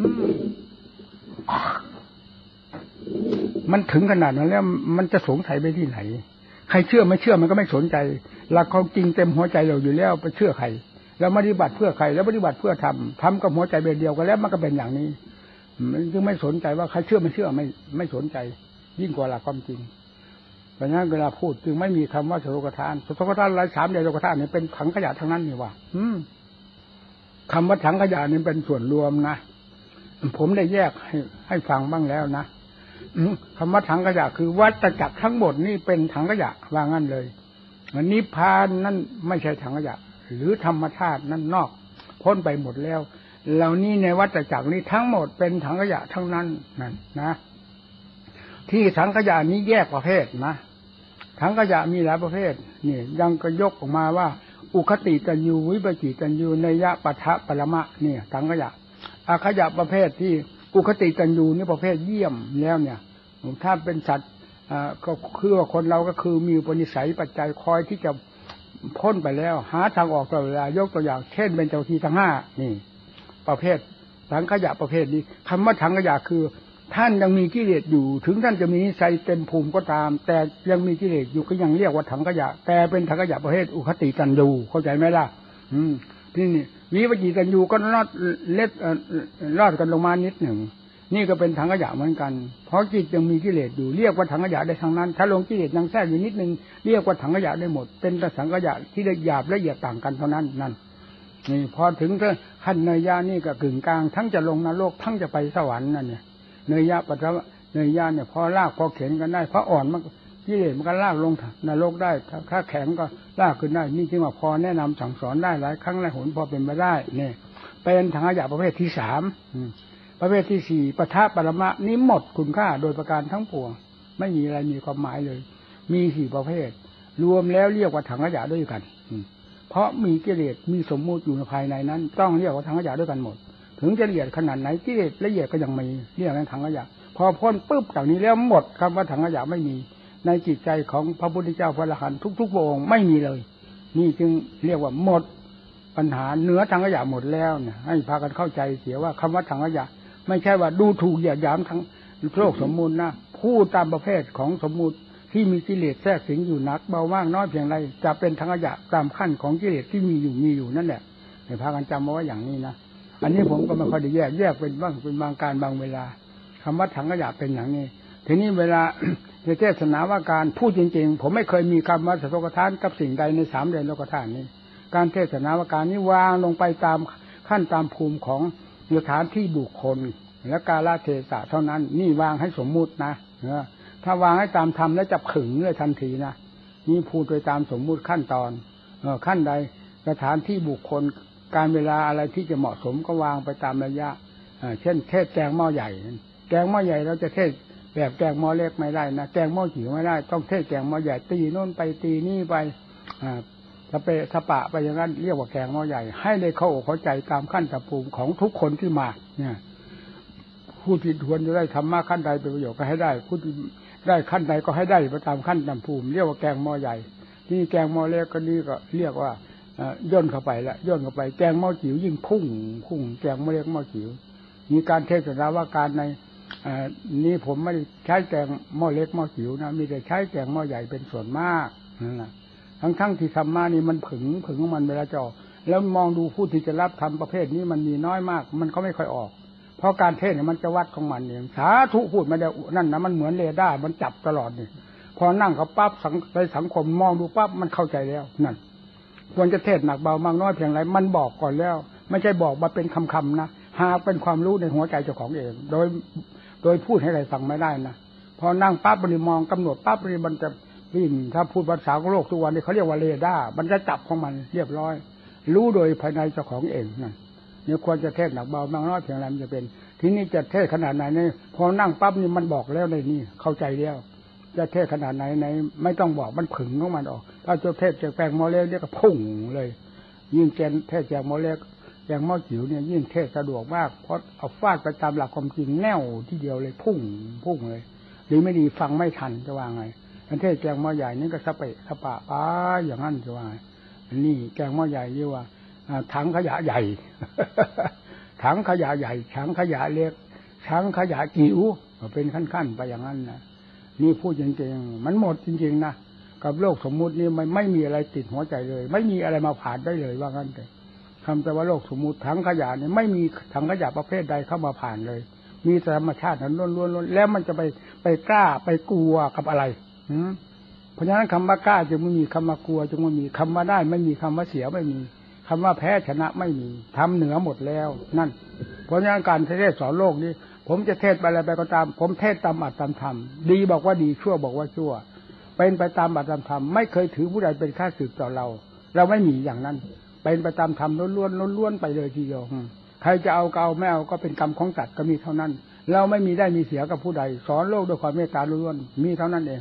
มันถึงขนาดนั้นแล้วมันจะสงสัยไปที่ไหนใครเชื่อไม่เชื่อมันก็ไม่สนใจหลักความจริงเต็มหัวใจเราอยู่แล้วไปเชื่อใครแล้วปฏิบัติเพื่อใครแล้วปฏิบัติเพื่อทำทำกับหัวใจเดียวกันแล้วมันก็เป็นอย่างนี้มันจึงไม่สนใจว่าใครเชื่อไม่เชื่อไม่ไม่สนใจยิ่งกว่าหลักความจริงเพราะฉะนั้นเวลาพูดจึงไม่มีคำว่าสโลกทานสโลกทานรายสามเดียวสโลกทานเนี่ยเป็นถังขยะทั้งนั้นนี่ว่าอืมคำว่าถังขยะนี่เป็นส่วนรวมนะผมได้แยกให้ให้ฟังบ้างแล้วนะคำว่าถังขยะคือวัฏจักรทั้งหมดนี่เป็นถังขยะว่างั้นเลยนิพพานนั่นไม่ใช่ถังขยะหรือธรรมชาตินั่นนอกพ้นไปหมดแล้วเหล่านี้ในวัฏจักรนี้ทั้งหมดเป็นถังขยะทั้งนั้นนั่นนะที่ถังขยะนี้แยกประเภทนะถังขยะมีหลายประเภทนี่ยังก็ยกออกมาว่าอุคติตัญญูวิปจิตัญญูนัยยะปะทะปรมะเนี่ยถังขยะอาขยะประเภทที่อุคติตัญญูนี่ประเภทเยี่ยมแล้วเนี่ยถ้าเป็นสัตว์ก็คือว่าคนเราก็คือมีอุปนิสัยปัจจัยคอยที่จะพ้นไปแล้วหาทางออกตลอดเวลายกตัวอย่างเช่นเป็นเจ้าที่ทั้งห้านี่ประเภทถังขยะประเภทนี้คำว่าถังขยะคือท่านยังมีกิเลสอยู่ถึงท่านจะมีนิสัยเต็มภูมิก็ตามแต่ยังมีกิเลสอยู่ก็ยังเรียกว่าถังขยะแต่เป็นถังขยะประเภทอุคติตัญญูเข้าใจไหมล่ะอืมที่นี่วิปจิตัญญูก็รอดเล็ดรอดกันลงมานิดหนึ่งนี่ก็เป็นถังขยะเหมือนกันเพราะจิตยังมีกิเลสอยู่เรียกว่าถังขยะได้ทั้งนั้นถ้าลงกิเลสยังแทรกอยู่นิดนึงเรียกว่าถังขยะได้หมดเป็นแต่ถังขยะที่ละหยาบละเอียดต่างกันเท่านั้นนั่นนี่พอถึงขั้นเนยยะนี่ก็กึ่งกลางทั้งจะลงนรกทั้งจะไปสวรรค์นั่นเนี่ยเนยยะปัจจุบันเนยยะเนี่ยพอลากพอเข็นกันได้พออ่อนมันกิเลสมันก็ลากลงนรกได้ถ้าแข็งก็ลากขึ้นได้นี่จึงว่าพอแนะนำสั่งสอนได้หลายครั้งหลายหนพอเป็นไปได้เนี่ยเป็นถังขยะประเภทที่สามประเภทที่สี่ปะทะปรมะนี้หมดคุณค่าโดยประการทั้งปวงไม่มีอะไรมีความหมายเลยมีสี่ประเภทรวมแล้วเรียกว่าถังขยะด้วยกันเพราะมีกิเลสมีสมมุติอยู่ในภายในนั้นต้องเรียกว่าถังขยะด้วยกันหมดถึงจะละเอียดขนาดไหนกิเลสละเอียดก็ยังมีเรียกว่าถังขยะพอพ้นปุ๊บจากนี้แล้วหมดคำว่าถังขยะไม่มีในจิตใจของพระพุทธเจ้าพระอรหันต์ทุกๆพระองค์ไม่มีเลยนี่จึงเรียกว่าหมดปัญหาเหนือถังขยะหมดแล้วเนี่ยให้พากันเข้าใจเสียว่าคำว่าถังขยะไม่ใช่ว่าดูถูกเหยียดหยามทั้งโลกสมมุตินะพูดตามประเภทของสมมุติที่มีกิเลสแทรกสิงอยู่หนักเบามากน้อยเพียงไรจะเป็นถังขยะตามขั้นของกิเลสที่มีอยู่มีอยู่นั่นแหละให้พากันจำเอาไว้อย่างนี้นะอันนี้ผมก็ไม่ค่อยได้แยกแยกเป็นบ้างเป็นบางการบางเวลาคำว่าถังขยะเป็นอย่างนี้ทีนี้เวลาในเทศนาว่าการพูดจริงๆผมไม่เคยมีคำว่าสะทกทานกับสิ่งใดในสามเดือนโลกธาตุนี้การเทศนาว่าการนี้วางลงไปตามขั้นตามภูมิของสถานที่บุคคลและกาลเทศะเท่านั้นนี่วางให้สมมุตินะถ้าวางให้ตามธรรมแล้วจะขึงเลยทันทีนะนี่พูดโดยตามสมมุติขั้นตอนขั้นใดสถานที่บุคคลการเวลาอะไรที่จะเหมาะสมก็วางไปตามระยะเช่นเทศแกงหม้อใหญ่แกงหม้อใหญ่เราจะเทศแบบแกงหม้อเล็กไม่ได้นะแกงหม้อจิ๋วไม่ได้ต้องเทศแกงหม้อใหญ่ตีโน่นไปตีนี่ไปสเปะสปะไปอย่างนั้นเรียกว่าแกงหม้อใหญ่ให้ได้เข้าอกเข้าใจตามขั้นตามภูมิของทุกคนที่มาเนี่ยผู้ที่ควรจะได้ธรรมะขั้นใดเป็นประโยชน์ก็ให้ได้ผู้ที่ได้ขั้นใดก็ให้ได้ไปตามขั้นตามภูมิเรียกว่าแกงหม้อใหญ่ที่แกงหม้อเล็กก็นี่ก็เรียกว่าย่นเข้าไปละย่นเข้าไปแกงหม้อจิ๋วยิ่งพุ่งพุ่งแกงหม้อเล็กหม้อจิ๋วมีการเทศนาว่าการในนี้ผมไม่ได้ใช้แกงหม้อเล็กหม้อจิ๋วนะมีแต่ใช้แกงหม้อใหญ่เป็นส่วนมากนั่นแหละทั้งทั้งที่ธรรมะนี่มันผึ่งผึ่งของมันเวลาจะออกแล้วมองดูผู้ที่จะรับธรรมประเภทนี้มันมีน้อยมากมันก็ไม่ค่อยออกเพราะการเทศเนี่ยมันจะวัดของมันเองสาธุพูดไม่ได้นั่นนะมันเหมือนเรดาร์มันจับตลอดนี่พอนั่งเขาปั๊บในสังคมมองดูปั๊บมันเข้าใจแล้วนั่นควรจะเทศหนักเบามากน้อยเพียงไรมันบอกก่อนแล้วไม่ใช่บอกมาเป็นคำๆนะหากเป็นความรู้ในหัวใจเจ้าของเองโดยโดยพูดให้ใครฟังไม่ได้นะพอนั่งปั๊บบริมองกำหนดปั๊บบริมันจะวิ่งถ้าพูดภาษาโลกทุกวันนี้เขาเรียกว่าเรดาร์มันจะจับของมันเรียบร้อยรู้โดยภายในเจ้าของเองนั่นเนี่ยควรจะเทศหนักเบามากน้อยเพียงไรมันจะเป็นทีนี้จะเทศขนาดไหนเนี่ยพอนั่งปั๊บนี่มันบอกแล้วในนี่เข้าใจแล้วจะเทศขนาดไหนไหนไม่ต้องบอกมันผึ่งของมันออกถ้าจะเทศจากแปลงโมเลกเนี่ยก็พุ่งเลยยิ่งเจนเทศจากโมเลกอย่างหม้อจิ๋วเนี่ยยิ่งเทศสะดวกมากเพราะเอาฟาดไปตามหลักความจริงแน่วที่เดียวเลยพุ่งพุ่งเลยดีไม่ดีฟังไม่ทันจะว่าไงอันเทศแกงหม้อใหญ่นี่ก็สเปะสปะป้าอย่างนั้นจะว่าอันนี้แกงหม้อใหญ่เรียกว่าถังขยะใหญ่ ถังขยะใหญ่ถังขยะเล็กถังขยะจิ๋วเป็นขั้นๆไปอย่างนั้นนะนี่พูดจริงๆมันหมดจริงๆนะกับโลกสมมุตินี่ไม่ไม่มีอะไรติดหัวใจเลยไม่มีอะไรมาผ่านได้เลยว่างั้นเลยคำแต่ว่าโลกสมมุติถังขยะเนี่ยไม่มีถังขยะประเภทใดเข้ามาผ่านเลยมีธรรมชาตินั้นล้วนๆแล้วมันจะไปไปกล้าไปกลัวกับอะไรเพราะฉะนั้นคำว่ากล้าจึงไม่มีคำว่ากลัวจึงไม่มีคำว่าได้ไม่มีคำว่าเสียไม่มีคำว่าแพ้ชนะไม่มีทำเหนือหมดแล้วนั่นเพราะฉะนั้นการเทศสอนโลกนี้ผมจะเทศไปอะไรไปก็ตามผมเทศตามอัตตามธรรมดีบอกว่าดีชั่วบอกว่าชั่วเป็นไปตามอัตตามธรรมไม่เคยถือผู้ใดเป็นข้าศึกต่อเราเราไม่มีอย่างนั้นเป็นไปตามธรรมล้วนๆล้วนๆไปเลยทีเดียวใครจะเอาก็เอาไม่เอาก็เป็นกรรมของสัตว์ก็มีเท่านั้นเราไม่มีได้มีเสียกับผู้ใดสอนโลกด้วยความเมตตาล้วนๆมีเท่านั้นเอง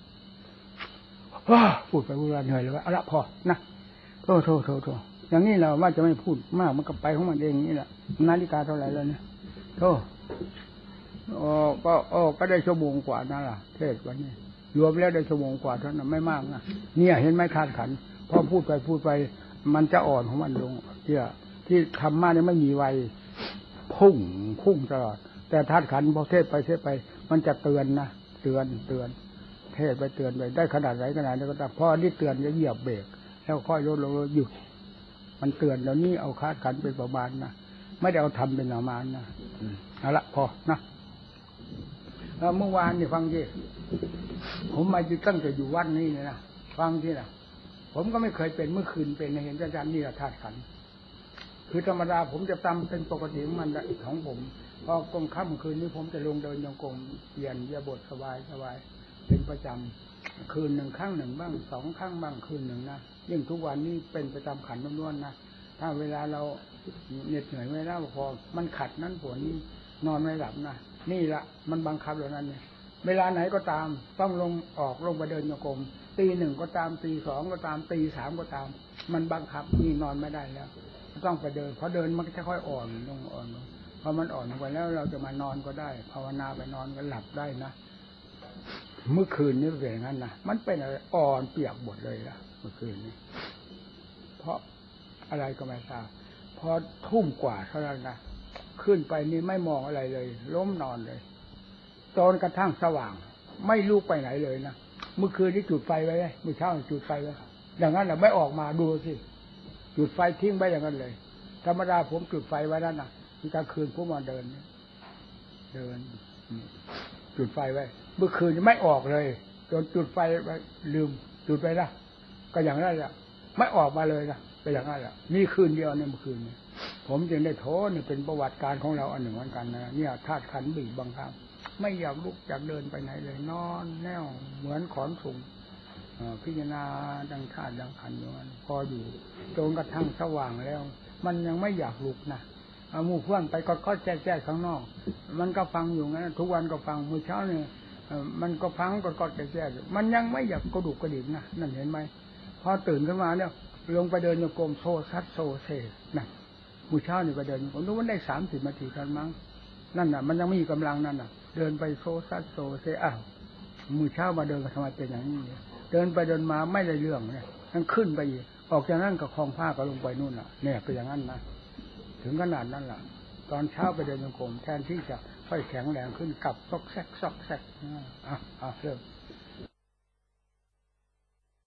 พูดไปพูดมาเหนื่อยเลยว่าเอาละพอนะโทษโทษโทษโทษอย่างนี้เราว่าจะไม่พูดมากมันก็ไปของมันเองนี่แหละนาฬิกาเท่าไหร่แล้วเนี่ยโทษโอ้ก็โอ้ก็ได้ชั่วโมงกว่านั่นแหละเทศวันนี้รวมแล้วได้ชั่วโมงกว่าเท่านั้นไม่มากนะเนี่ยเห็นไหมธาตุขันธ์พอพูดไปพูดไปมันจะอ่อนของมันลงเที่ยที่ทำมาเนี่ยไม่มีวัยพุ่งพุ่งตลอดแต่ธาตุขันธ์พอเทศไปเทศไปมันจะเตือนนะเตือนเตือนเทศไปเตือนไปได้ขนาดไหนขนาดนี้ก็ตามพอที่เตือนจะเหยียบเบรกแล้วค่อยลดลงหยุดมันเตือนแล้วนี่เอาธาตุขันธ์เป็นประมาณนะไม่ได้เอาทำเป็นประมาณนะเอาละพอนะเมื่อวานนี่ฟังดิผมมาอยู่ตั้งแต่อยู่วัดนี้เนี่ยนะฟังที่นะผมก็ไม่เคยเป็นเมื่อคืนเป็นเห็นอาจารย์นี่ธาตุขันธ์คือธรรมดาผมจะตามเป็นปกติของมันของผมพอกลางค่ำคืนนี้ผมจะลงเดินโยกมเปลี่ยนยาบทสบายสบายเป็นประจำคืนหนึ่งครั้งหนึ่งบ้างสองครั้งบ้างคืนหนึ่งนะยิ่งทุกวันนี้เป็นประจำขันล้วนๆนะถ้าเวลาเราเหน็ดเหนื่อยไม่แล้วพอมันขัดนั้นปวดนี้นอนไม่หลับนะนี่ละมันบังคับแล้วนั่นเนี่ยเวลาไหนก็ตามต้องลงออกลงไปเดินโยกมตีหนึ่งก็ตามตีสองก็ตามตีสามก็ตามมันบังคับนี่นอนไม่ได้แล้วต้องไปเดินเพราะเดินมันจะค่อยอ่อนลงอ่อนลงพอมันอ่อนลงไปแล้วเราจะมานอนก็ได้ภาวนาไปนอนก็หลับได้นะเมื่อคืนนี้เป็นอย่างนั้นนะมันเป็นอะไรอ่อนเปียกหมดเลยล่ะเมื่อคืนนี้เพราะอะไรก็ไม่ทราบพอทุ่มกว่าเท่านั้นนะขึ้นไปนี่ไม่มองอะไรเลยล้มนอนเลยจนกระทั่งสว่างไม่ลุกไปไหนเลยนะเมื่อคืนนี้จุดไฟไว้เมื่อเช้าจุดไฟไว้อย่างนั้นแหละไม่ออกมาดูสิจุดไฟทิ้งไว้อย่างนั้นเลยธรรมดาผมจุดไฟไว้นั่นน่ะกลางคืนผมมาเดินเดินจุดไฟไว้เมื่อคืนไม่ออกเลยจนจุดไฟไว้ลืมจุดไปละก็อย่างนั้นแหละไม่ออกมาเลยนะก็อย่างนั้นแหละมีคืนเดียวเนี่ยเมื่อคืนนี้ผมจึงได้โทษนี่เป็นประวัติการของเราอันหนึ่งเหมือนกันนะเนี่ยธาตุขันธ์บีบบังคับไม่อยากลุกอยากเดินไปไหนเลยนอนแน่วเหมือนขอนสูงพิจารณาดังธาตุดังขันธ์อยู่นั้นพออยู่จนกระทั่งสว่างแล้วมันยังไม่อยากลุกนะเอาหมู่เพื่อนไปก็ก็แจ๊กๆข้างนอกมันก็ฟังอยู่งั้นทุกวันก็ฟังมื้อเช้าเนี่ยมันก็ฟังก็ก็แจ๊กๆมันยังไม่อยากกระดุกกระดิกนะนั่นเห็นไหมพอตื่นขึ้นมาเนี่ยลงไปเดินโยกมโซซัดโซเซนั่นมื้อเช้านี่ไปเดินผมรู้ว่าได้สามสิบนาทีกันมั้งนั่นน่ะมันยังไม่มีกำลังนั่นน่ะเดินไปโซซัดโซเซอ้าวมื้อเช้ามาเดินก็ทำไมเป็นอย่างนี้เดินไปเดินมาไม่ได้เรื่องเนี่ยทั้งขึ้นไปอีกออกจากนั้นก็คลองผ้าก็ลงไปนู่นน่ะเนี่ยเป็นอย่างนั้นนะถึงขนาดนั้นล่ะตอนเช้าไปเดินโยกมแทนที่จะค่อยแข็งแรงขึ้นกลับซอกแซกซอกแซกอ่ะอ่ะเริ่ม